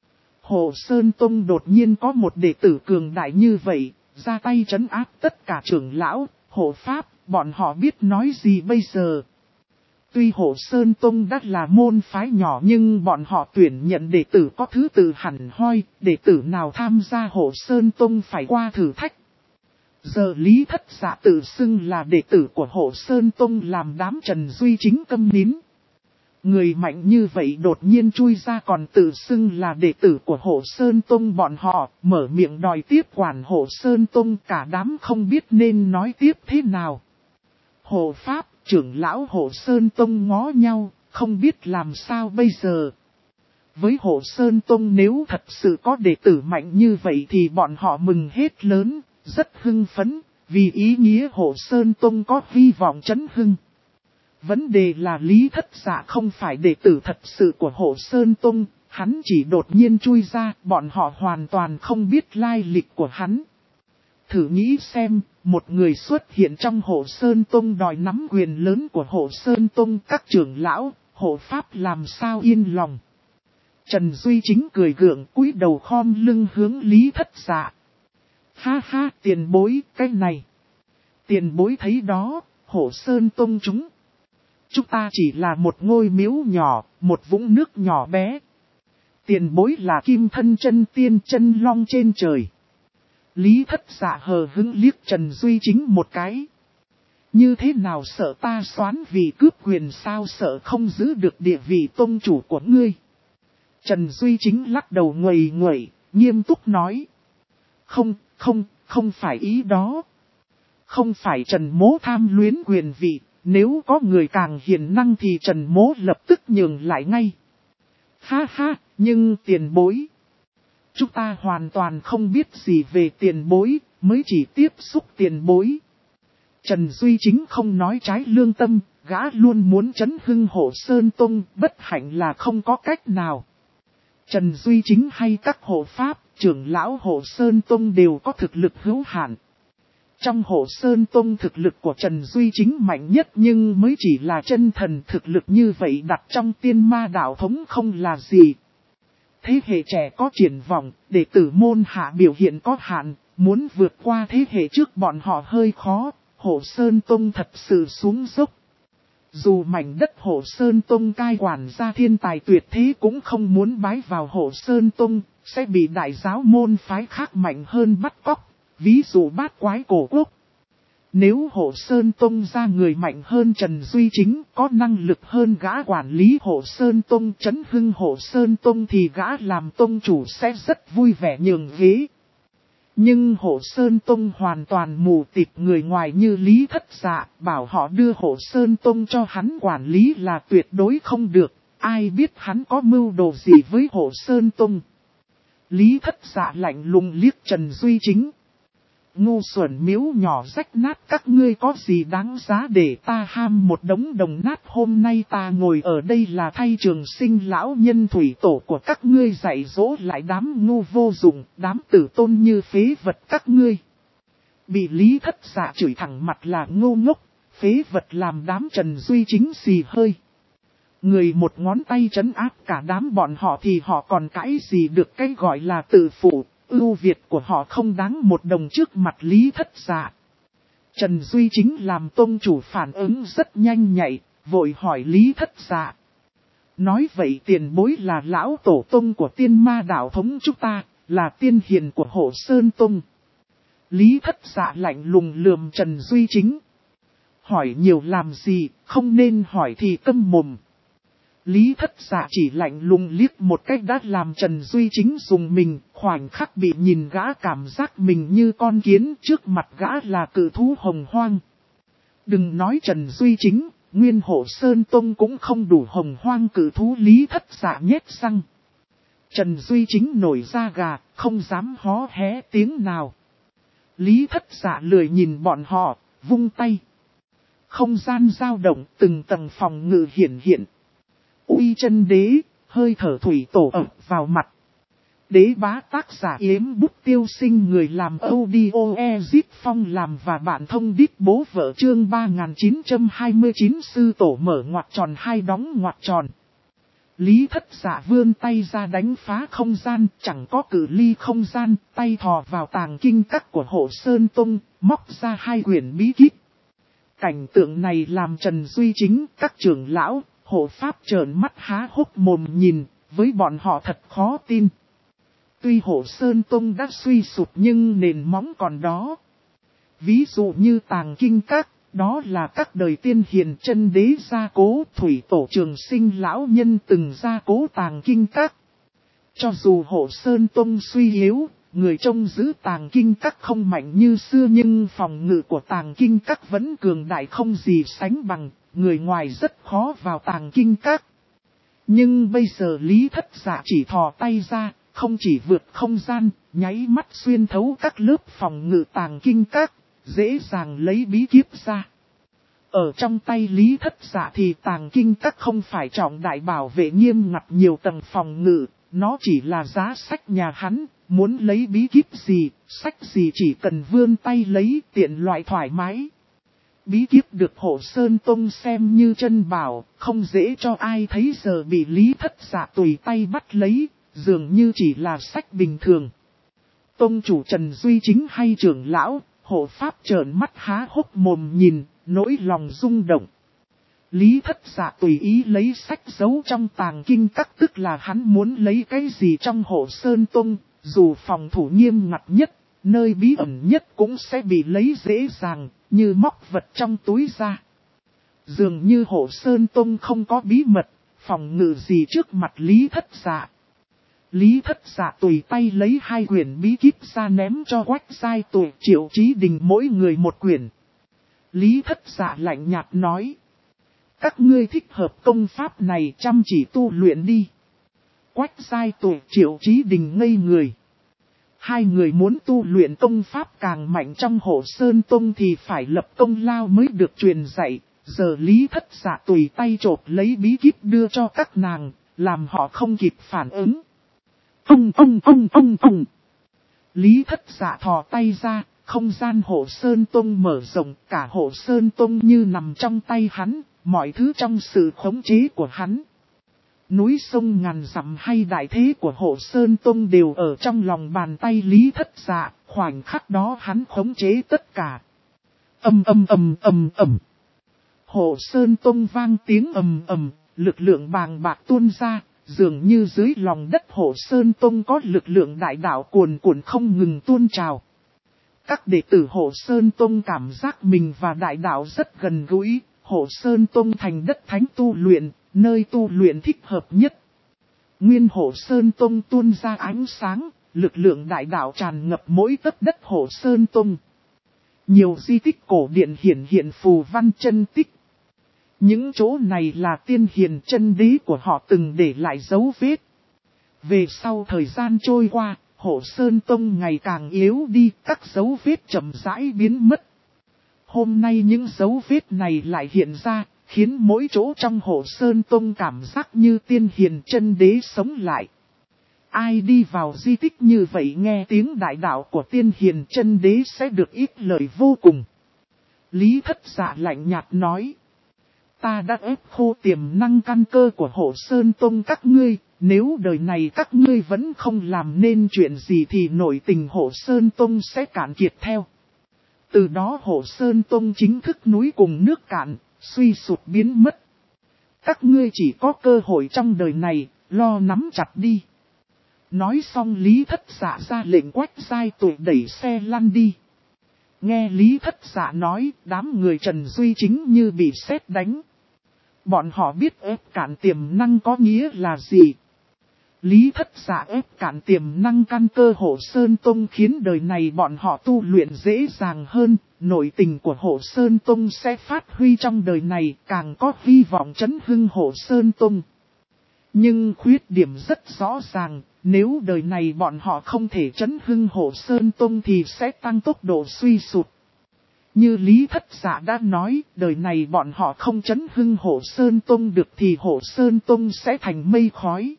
Hộ Sơn Tông đột nhiên có một đệ tử cường đại như vậy, ra tay trấn áp tất cả trưởng lão, hộ pháp, bọn họ biết nói gì bây giờ. Tuy Hộ Sơn Tông đã là môn phái nhỏ nhưng bọn họ tuyển nhận đệ tử có thứ tự hẳn hoi, đệ tử nào tham gia Hộ Sơn Tông phải qua thử thách. Giờ Lý Thất Dạ tự xưng là đệ tử của Hộ Sơn Tông làm đám Trần Duy Chính câm nín. Người mạnh như vậy đột nhiên chui ra còn tự xưng là đệ tử của Hộ Sơn Tông bọn họ, mở miệng đòi tiếp quản Hộ Sơn Tông cả đám không biết nên nói tiếp thế nào. Hộ Pháp, trưởng lão Hộ Sơn Tông ngó nhau, không biết làm sao bây giờ. Với Hộ Sơn Tông nếu thật sự có đệ tử mạnh như vậy thì bọn họ mừng hết lớn, rất hưng phấn, vì ý nghĩa Hộ Sơn Tông có hy vọng chấn hưng. Vấn đề là Lý Thất Dạ không phải đệ tử thật sự của Hộ Sơn Tông, hắn chỉ đột nhiên chui ra, bọn họ hoàn toàn không biết lai lịch của hắn. Thử nghĩ xem, một người xuất hiện trong Hộ Sơn Tông đòi nắm quyền lớn của Hộ Sơn Tông, các trưởng lão, hộ pháp làm sao yên lòng. Trần Duy Chính cười gượng cúi đầu khom lưng hướng Lý Thất Dạ. Ha ha, tiền bối, cái này. Tiền bối thấy đó, Hộ Sơn Tông chúng ta chỉ là một ngôi miếu nhỏ, một vũng nước nhỏ bé. Tiền bối là kim thân chân tiên chân long trên trời. Lý Thất Dạ hờ hững liếc Trần Duy Chính một cái. Như thế nào sợ ta xoán vì cướp quyền sao, sợ không giữ được địa vị tông chủ của ngươi. Trần Duy Chính lắc đầu nguầy nguậy, nghiêm túc nói. Không phải ý đó. Không phải Trần Mỗ tham luyến quyền vị, nếu có người càng hiền năng thì Trần Mỗ lập tức nhường lại ngay. Ha ha, nhưng tiền bối. Chúng ta hoàn toàn không biết gì về tiền bối, mới chỉ tiếp xúc tiền bối. Trần Duy Chính không nói trái lương tâm, gã luôn muốn chấn hưng Hộ Sơn Tông, bất hạnh là không có cách nào. Trần Duy Chính hay các hộ pháp, trưởng lão Hộ Sơn Tông đều có thực lực hữu hạn. Trong Hộ Sơn Tông thực lực của Trần Duy Chính mạnh nhất nhưng mới chỉ là chân thần, thực lực như vậy đặt trong tiên ma đạo thống không là gì. Thế hệ trẻ có triển vọng, đệ tử môn hạ biểu hiện có hạn, muốn vượt qua thế hệ trước bọn họ hơi khó, Hộ Sơn Tông thật sự xuống dốc. Dù mảnh đất Hộ Sơn Tông cai quản ra thiên tài tuyệt thế cũng không muốn bái vào Hộ Sơn Tông, sẽ bị đại giáo môn phái khác mạnh hơn bắt cóc, ví dụ Bát Quái Cổ Quốc. Nếu Hộ Sơn Tông ra người mạnh hơn Trần Duy Chính, có năng lực hơn gã quản lý Hộ Sơn Tông, chấn hưng Hộ Sơn Tông thì gã làm tông chủ sẽ rất vui vẻ nhường ghế. Nhưng Hộ Sơn Tông hoàn toàn mù tịt người ngoài như Lý Thất Dạ, bảo họ đưa Hộ Sơn Tông cho hắn quản lý là tuyệt đối không được, ai biết hắn có mưu đồ gì với Hộ Sơn Tông. Lý Thất Dạ lạnh lùng liếc Trần Duy Chính. Ngu xuẩn miếu nhỏ rách nát, các ngươi có gì đáng giá để ta ham một đống đồng nát. Hôm nay ta ngồi ở đây là thay Trường Sinh lão nhân thủy tổ của các ngươi dạy dỗ lại đám ngu vô dụng, đám tử tôn như phế vật các ngươi. Bị Lý Thất Dạ chửi thẳng mặt là ngô ngốc, phế vật làm đám Trần Duy Chính xì hơi. Người một ngón tay trấn áp cả đám bọn họ thì họ còn cãi gì được cái gọi là tự phụ. Ưu việt của họ không đáng một đồng trước mặt Lý Thất Dạ. Trần Duy Chính làm tông chủ phản ứng rất nhanh nhạy, vội hỏi Lý Thất Dạ. Nói vậy tiền bối là lão tổ tông của tiên ma đạo thống chúng ta, là tiên hiền của Hộ Sơn Tông. Lý Thất Dạ lạnh lùng lườm Trần Duy Chính. Hỏi nhiều làm gì, không nên hỏi thì câm mồm. Lý Thất Dạ chỉ lạnh lùng liếc một cách đã làm Trần Duy Chính dùng mình, khoảnh khắc bị nhìn gã cảm giác mình như con kiến, trước mặt gã là cự thú hồng hoang. Đừng nói Trần Duy Chính, nguyên Hộ Sơn Tông cũng không đủ hồng hoang cự thú. Lý Thất Dạ nhếch răng. Trần Duy Chính nổi da gà, không dám hó hé tiếng nào. Lý Thất Dạ lười nhìn bọn họ, vung tay. Không gian dao động, từng tầng phòng ngự hiện. Uy chân đế, hơi thở thủy tổ ập vào mặt. Đế bá tác giả Yếm Bút Tiêu Sinh, người làm audio Ezit Phong làm và bạn thông đít bố vợ chương 3929 sư tổ mở ngoặc tròn hai đóng ngoặc tròn. Lý Thất Dạ vươn tay ra đánh phá không gian, chẳng có cự ly không gian, tay thò vào tàng kinh các của Hộ Sơn Tông, móc ra hai quyển bí kíp. Cảnh tượng này làm Trần Duy Chính, các trưởng lão, hộ pháp trợn mắt há hốc mồm nhìn, với bọn họ thật khó tin. Tuy Hộ Sơn Tông đã suy sụp nhưng nền móng còn đó. Ví dụ như tàng kinh các, đó là các đời tiên hiền chân đế gia cố, thủy tổ Trường Sinh lão nhân từng gia cố tàng kinh các. Cho dù Hộ Sơn Tông suy yếu, người trông giữ tàng kinh các không mạnh như xưa nhưng phòng ngự của tàng kinh các vẫn cường đại không gì sánh bằng, người ngoài rất khó vào tàng kinh các. Nhưng bây giờ Lý Thất Dạ chỉ thò tay ra, không chỉ vượt không gian, nháy mắt xuyên thấu các lớp phòng ngự tàng kinh các, dễ dàng lấy bí kíp ra. Ở trong tay Lý Thất Dạ thì tàng kinh các không phải trọng đại bảo vệ nghiêm ngặt nhiều tầng phòng ngự, nó chỉ là giá sách nhà hắn, muốn lấy bí kíp gì, sách gì chỉ cần vươn tay lấy, tiện loại thoải mái. Bí kíp được Hộ Sơn Tông xem như chân bảo, không dễ cho ai thấy giờ bị Lý Thất Dạ tùy tay bắt lấy, dường như chỉ là sách bình thường. Tông chủ Trần Duy Chính hay trưởng lão, hộ pháp trợn mắt há hốc mồm nhìn, nỗi lòng rung động. Lý Thất Dạ tùy ý lấy sách giấu trong tàng kinh các, tức là hắn muốn lấy cái gì trong Hộ Sơn Tông, dù phòng thủ nghiêm ngặt nhất, nơi bí ẩn nhất cũng sẽ bị lấy dễ dàng, như móc vật trong túi ra. Dường như Hộ Sơn Tông không có bí mật, phòng ngự gì trước mặt Lý Thất Dạ. Lý Thất Dạ tùy tay lấy 2 quyển bí kíp ra ném cho Quách Giai Tuệ, Triệu Chí Đình mỗi người 1 quyển. Lý Thất Dạ lạnh nhạt nói: các ngươi thích hợp công pháp này chăm chỉ tu luyện đi. Quách Giai Tuệ, Triệu Chí Đình ngây người. 2 người muốn tu luyện công pháp càng mạnh trong Hộ Sơn Tông thì phải lập công lao mới được truyền dạy. Giờ Lý Thất Dạ tùy tay chộp lấy bí kíp đưa cho các nàng, làm họ không kịp phản ứng. Ông. Lý Thất Dạ thò tay ra, không gian Hộ Sơn Tông mở rộng, cả Hộ Sơn Tông như nằm trong tay hắn, mọi thứ trong sự khống chế của hắn. Núi sông ngàn dặm hay đại thế của Hộ Sơn Tông đều ở trong lòng bàn tay Lý Thất Dạ, khoảnh khắc đó hắn khống chế tất cả. Ầm. Hộ Sơn Tông vang tiếng ầm, lực lượng bàng bạc tuôn ra, dường như dưới lòng đất Hộ Sơn Tông có lực lượng đại đạo cuồn cuộn không ngừng tuôn trào. Các đệ tử Hộ Sơn Tông cảm giác mình và đại đạo rất gần gũi, Hộ Sơn Tông thành đất thánh tu luyện, nơi tu luyện thích hợp nhất. Nguyên Hộ Sơn Tông tuôn ra ánh sáng, lực lượng đại đạo tràn ngập mỗi tấc đất Hộ Sơn Tông. Nhiều di tích cổ điện hiện phù văn chân tích. Những chỗ này là tiên hiền chân đế của họ từng để lại dấu vết. Về sau thời gian trôi qua, Hộ Sơn Tông ngày càng yếu đi, các dấu vết chậm rãi biến mất. Hôm nay những dấu vết này lại hiện ra, khiến mỗi chỗ trong Hộ Sơn Tông cảm giác như tiên hiền chân đế sống lại. Ai đi vào di tích như vậy nghe tiếng đại đạo của tiên hiền chân đế sẽ được ít lợi vô cùng. Lý Thất Dạ lạnh nhạt nói: ta đã ép khô tiềm năng căn cơ của Hộ Sơn Tông các ngươi, nếu đời này các ngươi vẫn không làm nên chuyện gì thì nội tình Hộ Sơn Tông sẽ cạn kiệt theo. Từ đó Hộ Sơn Tông chính thức núi cùng nước cạn, suy sụp biến mất. Các ngươi chỉ có cơ hội trong đời này, lo nắm chặt đi. Nói xong Lý Thất Dạ ra lệnh Quách Giai Tuệ đẩy xe lăn đi. Nghe Lý Thất Dạ nói, đám người Trần Duy Chính như bị sét đánh. Bọn họ biết ép cạn tiềm năng có nghĩa là gì. Lý Thất Dạ ép cạn tiềm năng căn cơ Hộ Sơn Tông khiến đời này bọn họ tu luyện dễ dàng hơn, nội tình của Hộ Sơn Tông sẽ phát huy trong đời này, càng có hy vọng chấn hưng Hộ Sơn Tông. Nhưng khuyết điểm rất rõ ràng, nếu đời này bọn họ không thể chấn hưng Hộ Sơn Tông thì sẽ tăng tốc độ suy sụp. Như Lý Thất Dạ đã nói, đời này bọn họ không chấn hưng Hộ Sơn Tông được thì Hộ Sơn Tông sẽ thành mây khói.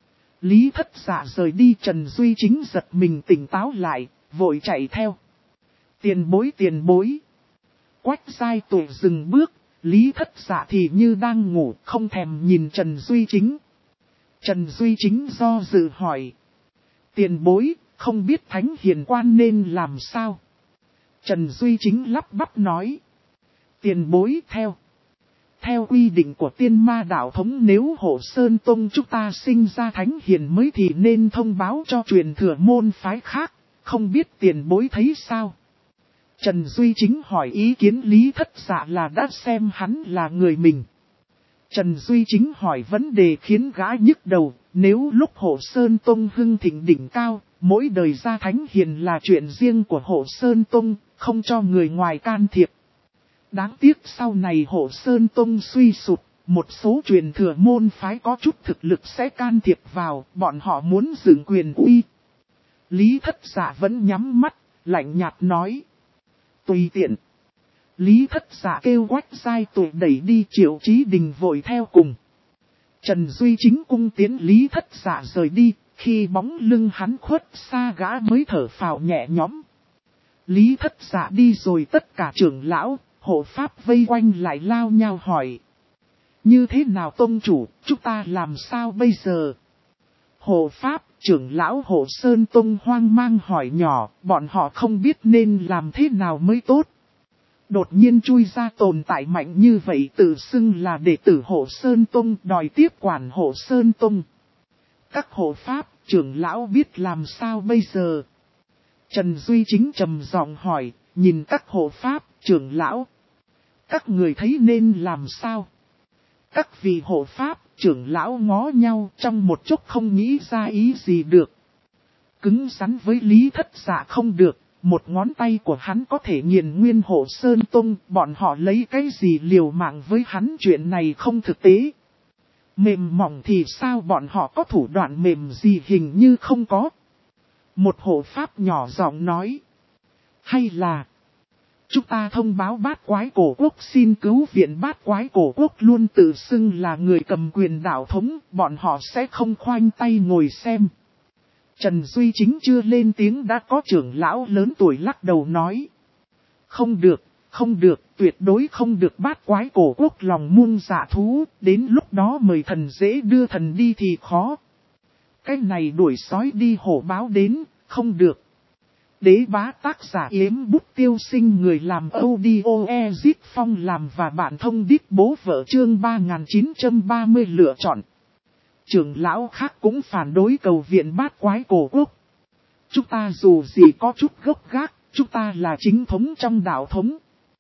Lý Thất Dạ rời đi, Trần Duy Chính giật mình tỉnh táo lại, vội chạy theo. Tiền bối. Quách Giai Tuệ dừng bước, Lý Thất Dạ thì như đang ngủ, không thèm nhìn Trần Duy Chính. Trần Duy Chính do dự hỏi: tiền bối, không biết Thánh Hiền Quan nên làm sao? Trần Duy Chính lắp bắp nói: tiền bối Theo quy định của Tiên Ma đạo thống, nếu Hộ Sơn Tông chúng ta sinh ra Thánh Hiền mới thì nên thông báo cho truyền thừa môn phái khác, không biết tiền bối thấy sao? Trần Duy Chính hỏi ý kiến Lý Thất Dạ là đã xem hắn là người mình. Trần Duy Chính hỏi vấn đề khiến gã nhức đầu, nếu lúc Hộ Sơn Tông hưng thịnh đỉnh cao, mỗi đời ra Thánh Hiền là chuyện riêng của Hộ Sơn Tông, không cho người ngoài can thiệp. Đáng tiếc sau này Hộ Sơn Tông suy sụp, một số truyền thừa môn phái có chút thực lực sẽ can thiệp vào, bọn họ muốn dựng quyền uy. Lý Thất Dạ vẫn nhắm mắt, lạnh nhạt nói. Tùy tiện. Lý Thất Dạ kêu Quách Giai Tuệ đẩy đi, Triệu Chí Đình vội theo cùng. Trần Duy Chính cung tiến Lý Thất Dạ rời đi, khi bóng lưng hắn khuất xa gã mới thở phào nhẹ nhõm. Lý Thất Dạ đi rồi, tất cả trưởng lão, hộ pháp vây quanh lại lao nhau hỏi. Như thế nào tông chủ, chúng ta làm sao bây giờ? Hộ pháp, trưởng lão Hộ Sơn Tông hoang mang hỏi nhỏ, bọn họ không biết nên làm thế nào mới tốt. Đột nhiên chui ra tồn tại mạnh như vậy, tự xưng là đệ tử Hộ Sơn Tông, đòi tiếp quản Hộ Sơn Tông. Các hộ pháp, trưởng lão biết làm sao bây giờ? Trần Duy Chính trầm giọng hỏi, nhìn các hộ pháp, trưởng lão. Các người thấy nên làm sao? Các vị hộ pháp, trưởng lão ngó nhau, trong một chút không nghĩ ra ý gì được. Cứng rắn với Lý Thất Dạ không được, một ngón tay của hắn có thể nghiền nguyên Hộ Sơn Tông, bọn họ lấy cái gì liều mạng với hắn, chuyện này không thực tế. Mềm mỏng thì sao, bọn họ có thủ đoạn mềm gì, hình như không có. Một hộ pháp nhỏ giọng nói. Hay là chúng ta thông báo Bát Quái Cổ Quốc xin cứu viện. Bát Quái Cổ Quốc luôn tự xưng là người cầm quyền đạo thống, bọn họ sẽ không khoanh tay ngồi xem. Trần Duy Chính chưa lên tiếng đã có trưởng lão lớn tuổi lắc đầu nói. Không được, không được, tuyệt đối không được. Bát Quái Cổ Quốc lòng muôn dạ thú, đến lúc đó mời thần dễ đưa thần đi thì khó. Cái này đuổi sói đi hổ báo đến, không được. Đế bá tác giả Yếm Bút Tiêu Sinh, người làm audio Ezit Phong làm và bạn thông đít bố vợ, chương 3930 lựa chọn. Trưởng lão khác cũng phản đối cầu viện Bát Quái Cổ Quốc. Chúng ta dù gì có chút gốc gác, chúng ta là chính thống trong đạo thống.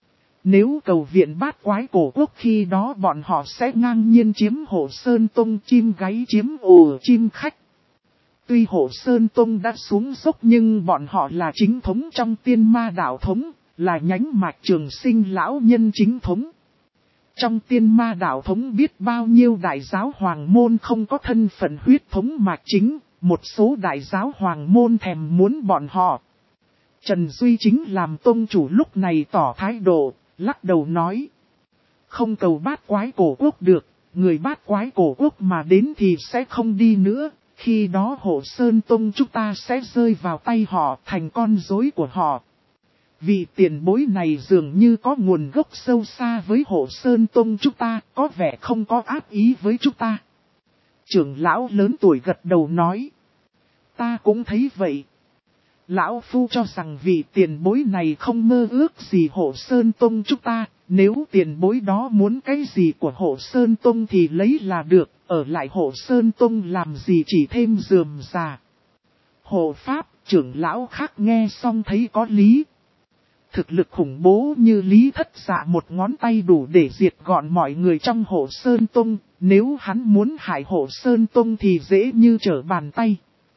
Nếu cầu viện Bát Quái Cổ Quốc, khi đó bọn họ sẽ ngang nhiên chiếm Hộ Sơn Tông, chim gáy chiếm ổ chim khách. Tuy Hộ Sơn Tông đã xuống dốc nhưng bọn họ là chính thống trong Tiên Ma đạo thống, là nhánh mạch Trường Sinh lão nhân chính thống. Trong Tiên Ma đạo thống biết bao nhiêu đại giáo hoàng môn không có thân phận huyết thống mạch chính, một số đại giáo hoàng môn thèm muốn bọn họ. Trần Duy Chính làm tông chủ lúc này tỏ thái độ, lắc đầu nói. Không cầu Bát Quái Cổ Quốc được, người Bát Quái Cổ Quốc mà đến thì sẽ không đi nữa. Khi đó Hộ Sơn Tông chúng ta sẽ rơi vào tay họ, thành con rối của họ. Vị tiền bối này dường như có nguồn gốc sâu xa với Hộ Sơn Tông chúng ta, có vẻ không có ác ý với chúng ta. Trưởng lão lớn tuổi gật đầu nói. Ta cũng thấy vậy. Lão Phu cho rằng vị tiền bối này không mơ ước gì Hộ Sơn Tông chúng ta, nếu tiền bối đó muốn cái gì của Hộ Sơn Tông thì lấy là được, ở lại Hộ Sơn Tông làm gì chỉ thêm rườm rà. Hộ Pháp, trưởng lão khác nghe xong thấy có lý. Thực lực khủng bố như Lý Thất Dạ một ngón tay đủ để diệt gọn mọi người trong Hộ Sơn Tông, nếu hắn muốn hại Hộ Sơn Tông thì dễ như trở bàn tay.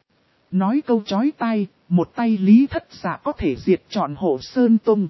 Nói câu chói tai, một tay Lý Thất Dạ có thể diệt trọn Hộ Sơn Tông.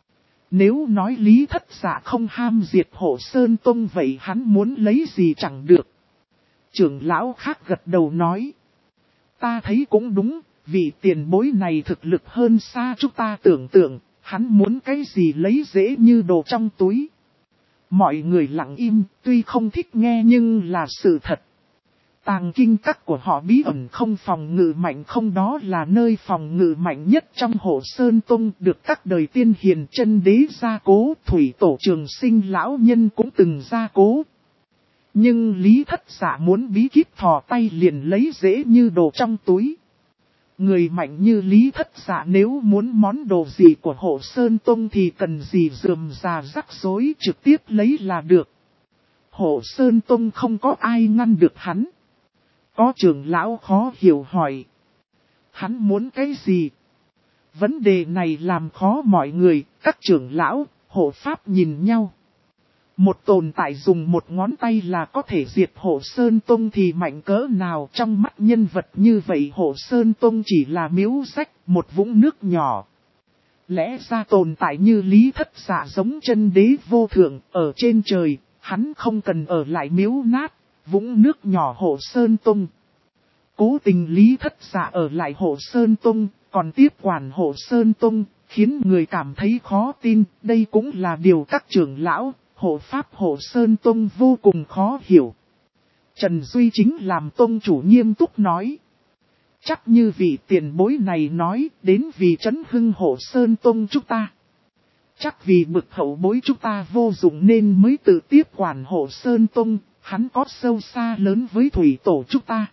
Nếu nói Lý Thất Dạ không ham diệt Hộ Sơn Tông vậy hắn muốn lấy gì chẳng được. Trưởng lão khác gật đầu nói. Ta thấy cũng đúng, vị tiền bối này thực lực hơn xa chúng ta tưởng tượng, hắn muốn cái gì lấy dễ như đồ trong túi. Mọi người lặng im, tuy không thích nghe nhưng là sự thật. Tàng kinh các của họ bí ẩn không phòng ngự mạnh không, đó là nơi phòng ngự mạnh nhất trong Hộ Sơn Tông, được các đời tiên hiền chân đế gia cố, thủy tổ Trường Sinh lão nhân cũng từng gia cố. Nhưng Lý Thất Dạ muốn bí kíp thò tay liền lấy dễ như đồ trong túi. Người mạnh như Lý Thất Dạ nếu muốn món đồ gì của Hộ Sơn Tông thì cần gì rườm rà rắc rối, trực tiếp lấy là được. Hộ Sơn Tông không có ai ngăn được hắn. Có trưởng lão khó hiểu hỏi. Hắn muốn cái gì? Vấn đề này làm khó mọi người, các trưởng lão, hộ pháp nhìn nhau. Một tồn tại dùng một ngón tay là có thể diệt Hộ Sơn Tông thì mạnh cỡ nào, trong mắt nhân vật như vậy Hộ Sơn Tông chỉ là miếu sách, một vũng nước nhỏ. Lẽ ra tồn tại như Lý Thất Dạ giống chân đế vô thượng, ở trên trời, hắn không cần ở lại miếu nát, vũng nước nhỏ Hộ Sơn Tông. Cố tình Lý Thất Dạ ở lại Hộ Sơn Tông, còn tiếp quản Hộ Sơn Tông, khiến người cảm thấy khó tin. Đây cũng là điều các trưởng lão, hộ pháp Hộ Sơn Tông vô cùng khó hiểu. Trần Duy Chính làm tông chủ nghiêm túc nói. Chắc như vị tiền bối này nói đến vì trấn hưng Hộ Sơn Tông chúng ta. Chắc vì bực hậu bối chúng ta vô dụng nên mới tự tiếp quản Hộ Sơn Tông, hắn có sâu xa lớn với thủy tổ chúng ta.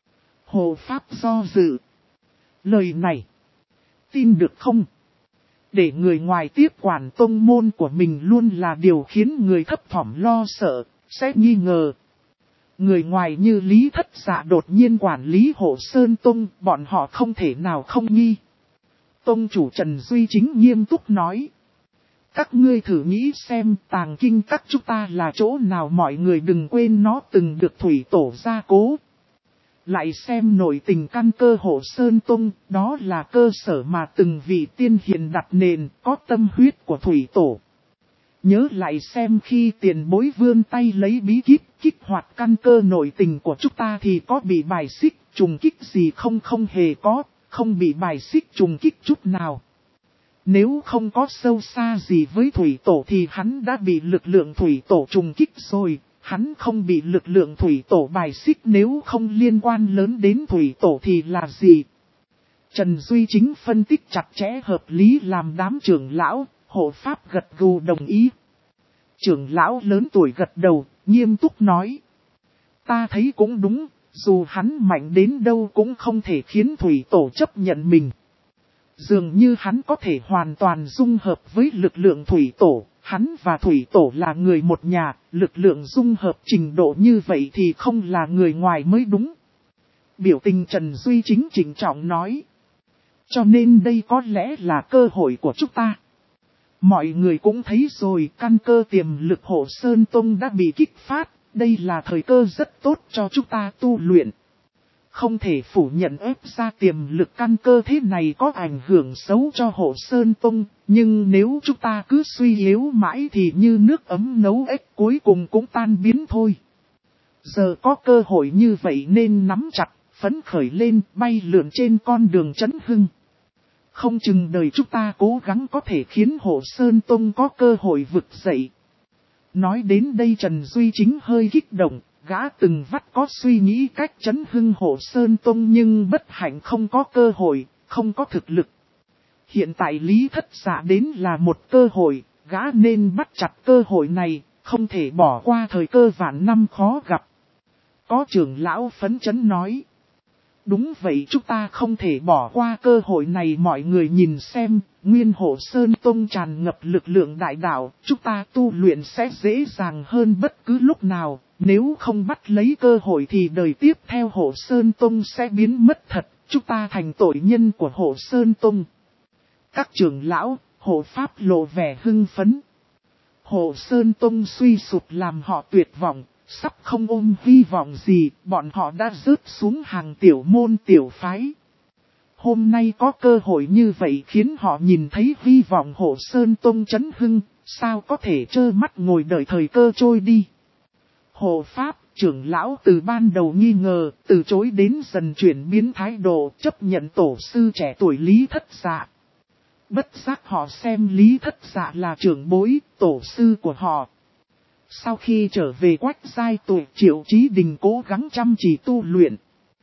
Hộ pháp do dự. Lời này, tin được không? Để người ngoài tiếp quản tông môn của mình luôn là điều khiến người thấp thỏm lo sợ, sẽ nghi ngờ. Người ngoài như Lý Thất Dạ đột nhiên quản lý Hộ Sơn Tông, bọn họ không thể nào không nghi. Tông chủ Trần Duy Chính nghiêm túc nói. Các ngươi thử nghĩ xem tàng kinh các chúng ta là chỗ nào, mọi người đừng quên nó từng được thủy tổ gia cố. Lại xem nội tình căn cơ Hộ Sơn Tông, đó là cơ sở mà từng vị tiên hiền đặt nền, có tâm huyết của thủy tổ. Nhớ lại xem khi tiền bối vươn tay lấy bí kíp kích hoạt căn cơ nội tình của chúng ta thì có bị bài xích trùng kích gì không? Không hề có, không bị bài xích trùng kích chút nào. Nếu không có sâu xa gì với thủy tổ thì hắn đã bị lực lượng thủy tổ trùng kích rồi. Hắn không bị lực lượng thủy tổ bài xích, nếu không liên quan lớn đến thủy tổ thì là gì? Trần Duy Chính phân tích chặt chẽ hợp lý làm đám trưởng lão, hộ pháp gật gù đồng ý. Trưởng lão lớn tuổi gật đầu, nghiêm túc nói. Ta thấy cũng đúng, dù hắn mạnh đến đâu cũng không thể khiến thủy tổ chấp nhận mình. Dường như hắn có thể hoàn toàn dung hợp với lực lượng thủy tổ. Hắn và thủy tổ là người một nhà, lực lượng dung hợp trình độ như vậy thì không là người ngoài mới đúng. Biểu tình Trần Duy Chính trịnh trọng nói. Cho nên đây có lẽ là cơ hội của chúng ta. Mọi người cũng thấy rồi, căn cơ tiềm lực Hộ Sơn Tông đã bị kích phát, đây là thời cơ rất tốt cho chúng ta tu luyện. Không thể phủ nhận ép ra tiềm lực căn cơ thế này có ảnh hưởng xấu cho Hộ Sơn Tông, nhưng nếu chúng ta cứ suy yếu mãi thì như nước ấm nấu ếch cuối cùng cũng tan biến thôi. Giờ có cơ hội như vậy nên nắm chặt, phấn khởi lên, bay lượn trên con đường trấn hưng. Không chừng đời chúng ta cố gắng có thể khiến Hộ Sơn Tông có cơ hội vực dậy. Nói đến đây Trần Duy Chính hơi kích động. Gã từng vắt có suy nghĩ cách trấn hưng Hộ Sơn Tông nhưng bất hạnh không có cơ hội, không có thực lực. Hiện tại Lý Thất Dạ đến là một cơ hội, gã nên bắt chặt cơ hội này, không thể bỏ qua thời cơ vạn năm khó gặp. Có trưởng lão phấn chấn nói. Đúng vậy, chúng ta không thể bỏ qua cơ hội này. Mọi người nhìn xem, nguyên Hộ Sơn Tông tràn ngập lực lượng đại đạo, chúng ta tu luyện sẽ dễ dàng hơn bất cứ lúc nào. Nếu không bắt lấy cơ hội thì đời tiếp theo Hộ Sơn Tông sẽ biến mất thật, chúng ta thành tội nhân của Hộ Sơn Tông. Các trưởng lão, hộ pháp lộ vẻ hưng phấn. Hộ Sơn Tông suy sụp làm họ tuyệt vọng, sắp không ôm hy vọng gì, bọn họ đã rớt xuống hàng tiểu môn tiểu phái. Hôm nay có cơ hội như vậy khiến họ nhìn thấy hy vọng Hộ Sơn Tông trấn hưng, sao có thể trơ mắt ngồi đợi thời cơ trôi đi. Hộ pháp, trưởng lão từ ban đầu nghi ngờ, từ chối đến dần chuyển biến thái độ, chấp nhận tổ sư trẻ tuổi Lý Thất Dạ. Bất giác họ xem Lý Thất Dạ là trưởng bối, tổ sư của họ. Sau khi trở về Quách Giai tuổi, Triệu Chí Đình cố gắng chăm chỉ tu luyện.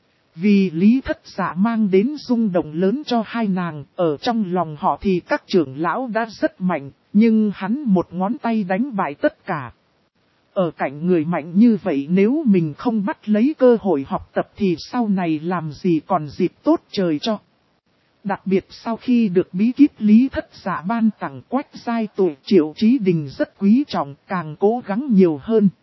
Vì Lý Thất Dạ mang đến rung động lớn cho hai nàng, ở trong lòng họ thì các trưởng lão đã rất mạnh, nhưng hắn một ngón tay đánh bại tất cả. Ở cạnh người mạnh như vậy nếu mình không bắt lấy cơ hội học tập thì sau này làm gì còn dịp tốt trời cho. Đặc biệt sau khi được bí kíp Lý Thất Dạ ban tặng, Quách Giai tuổi, Triệu Chí Đình rất quý trọng, càng cố gắng nhiều hơn.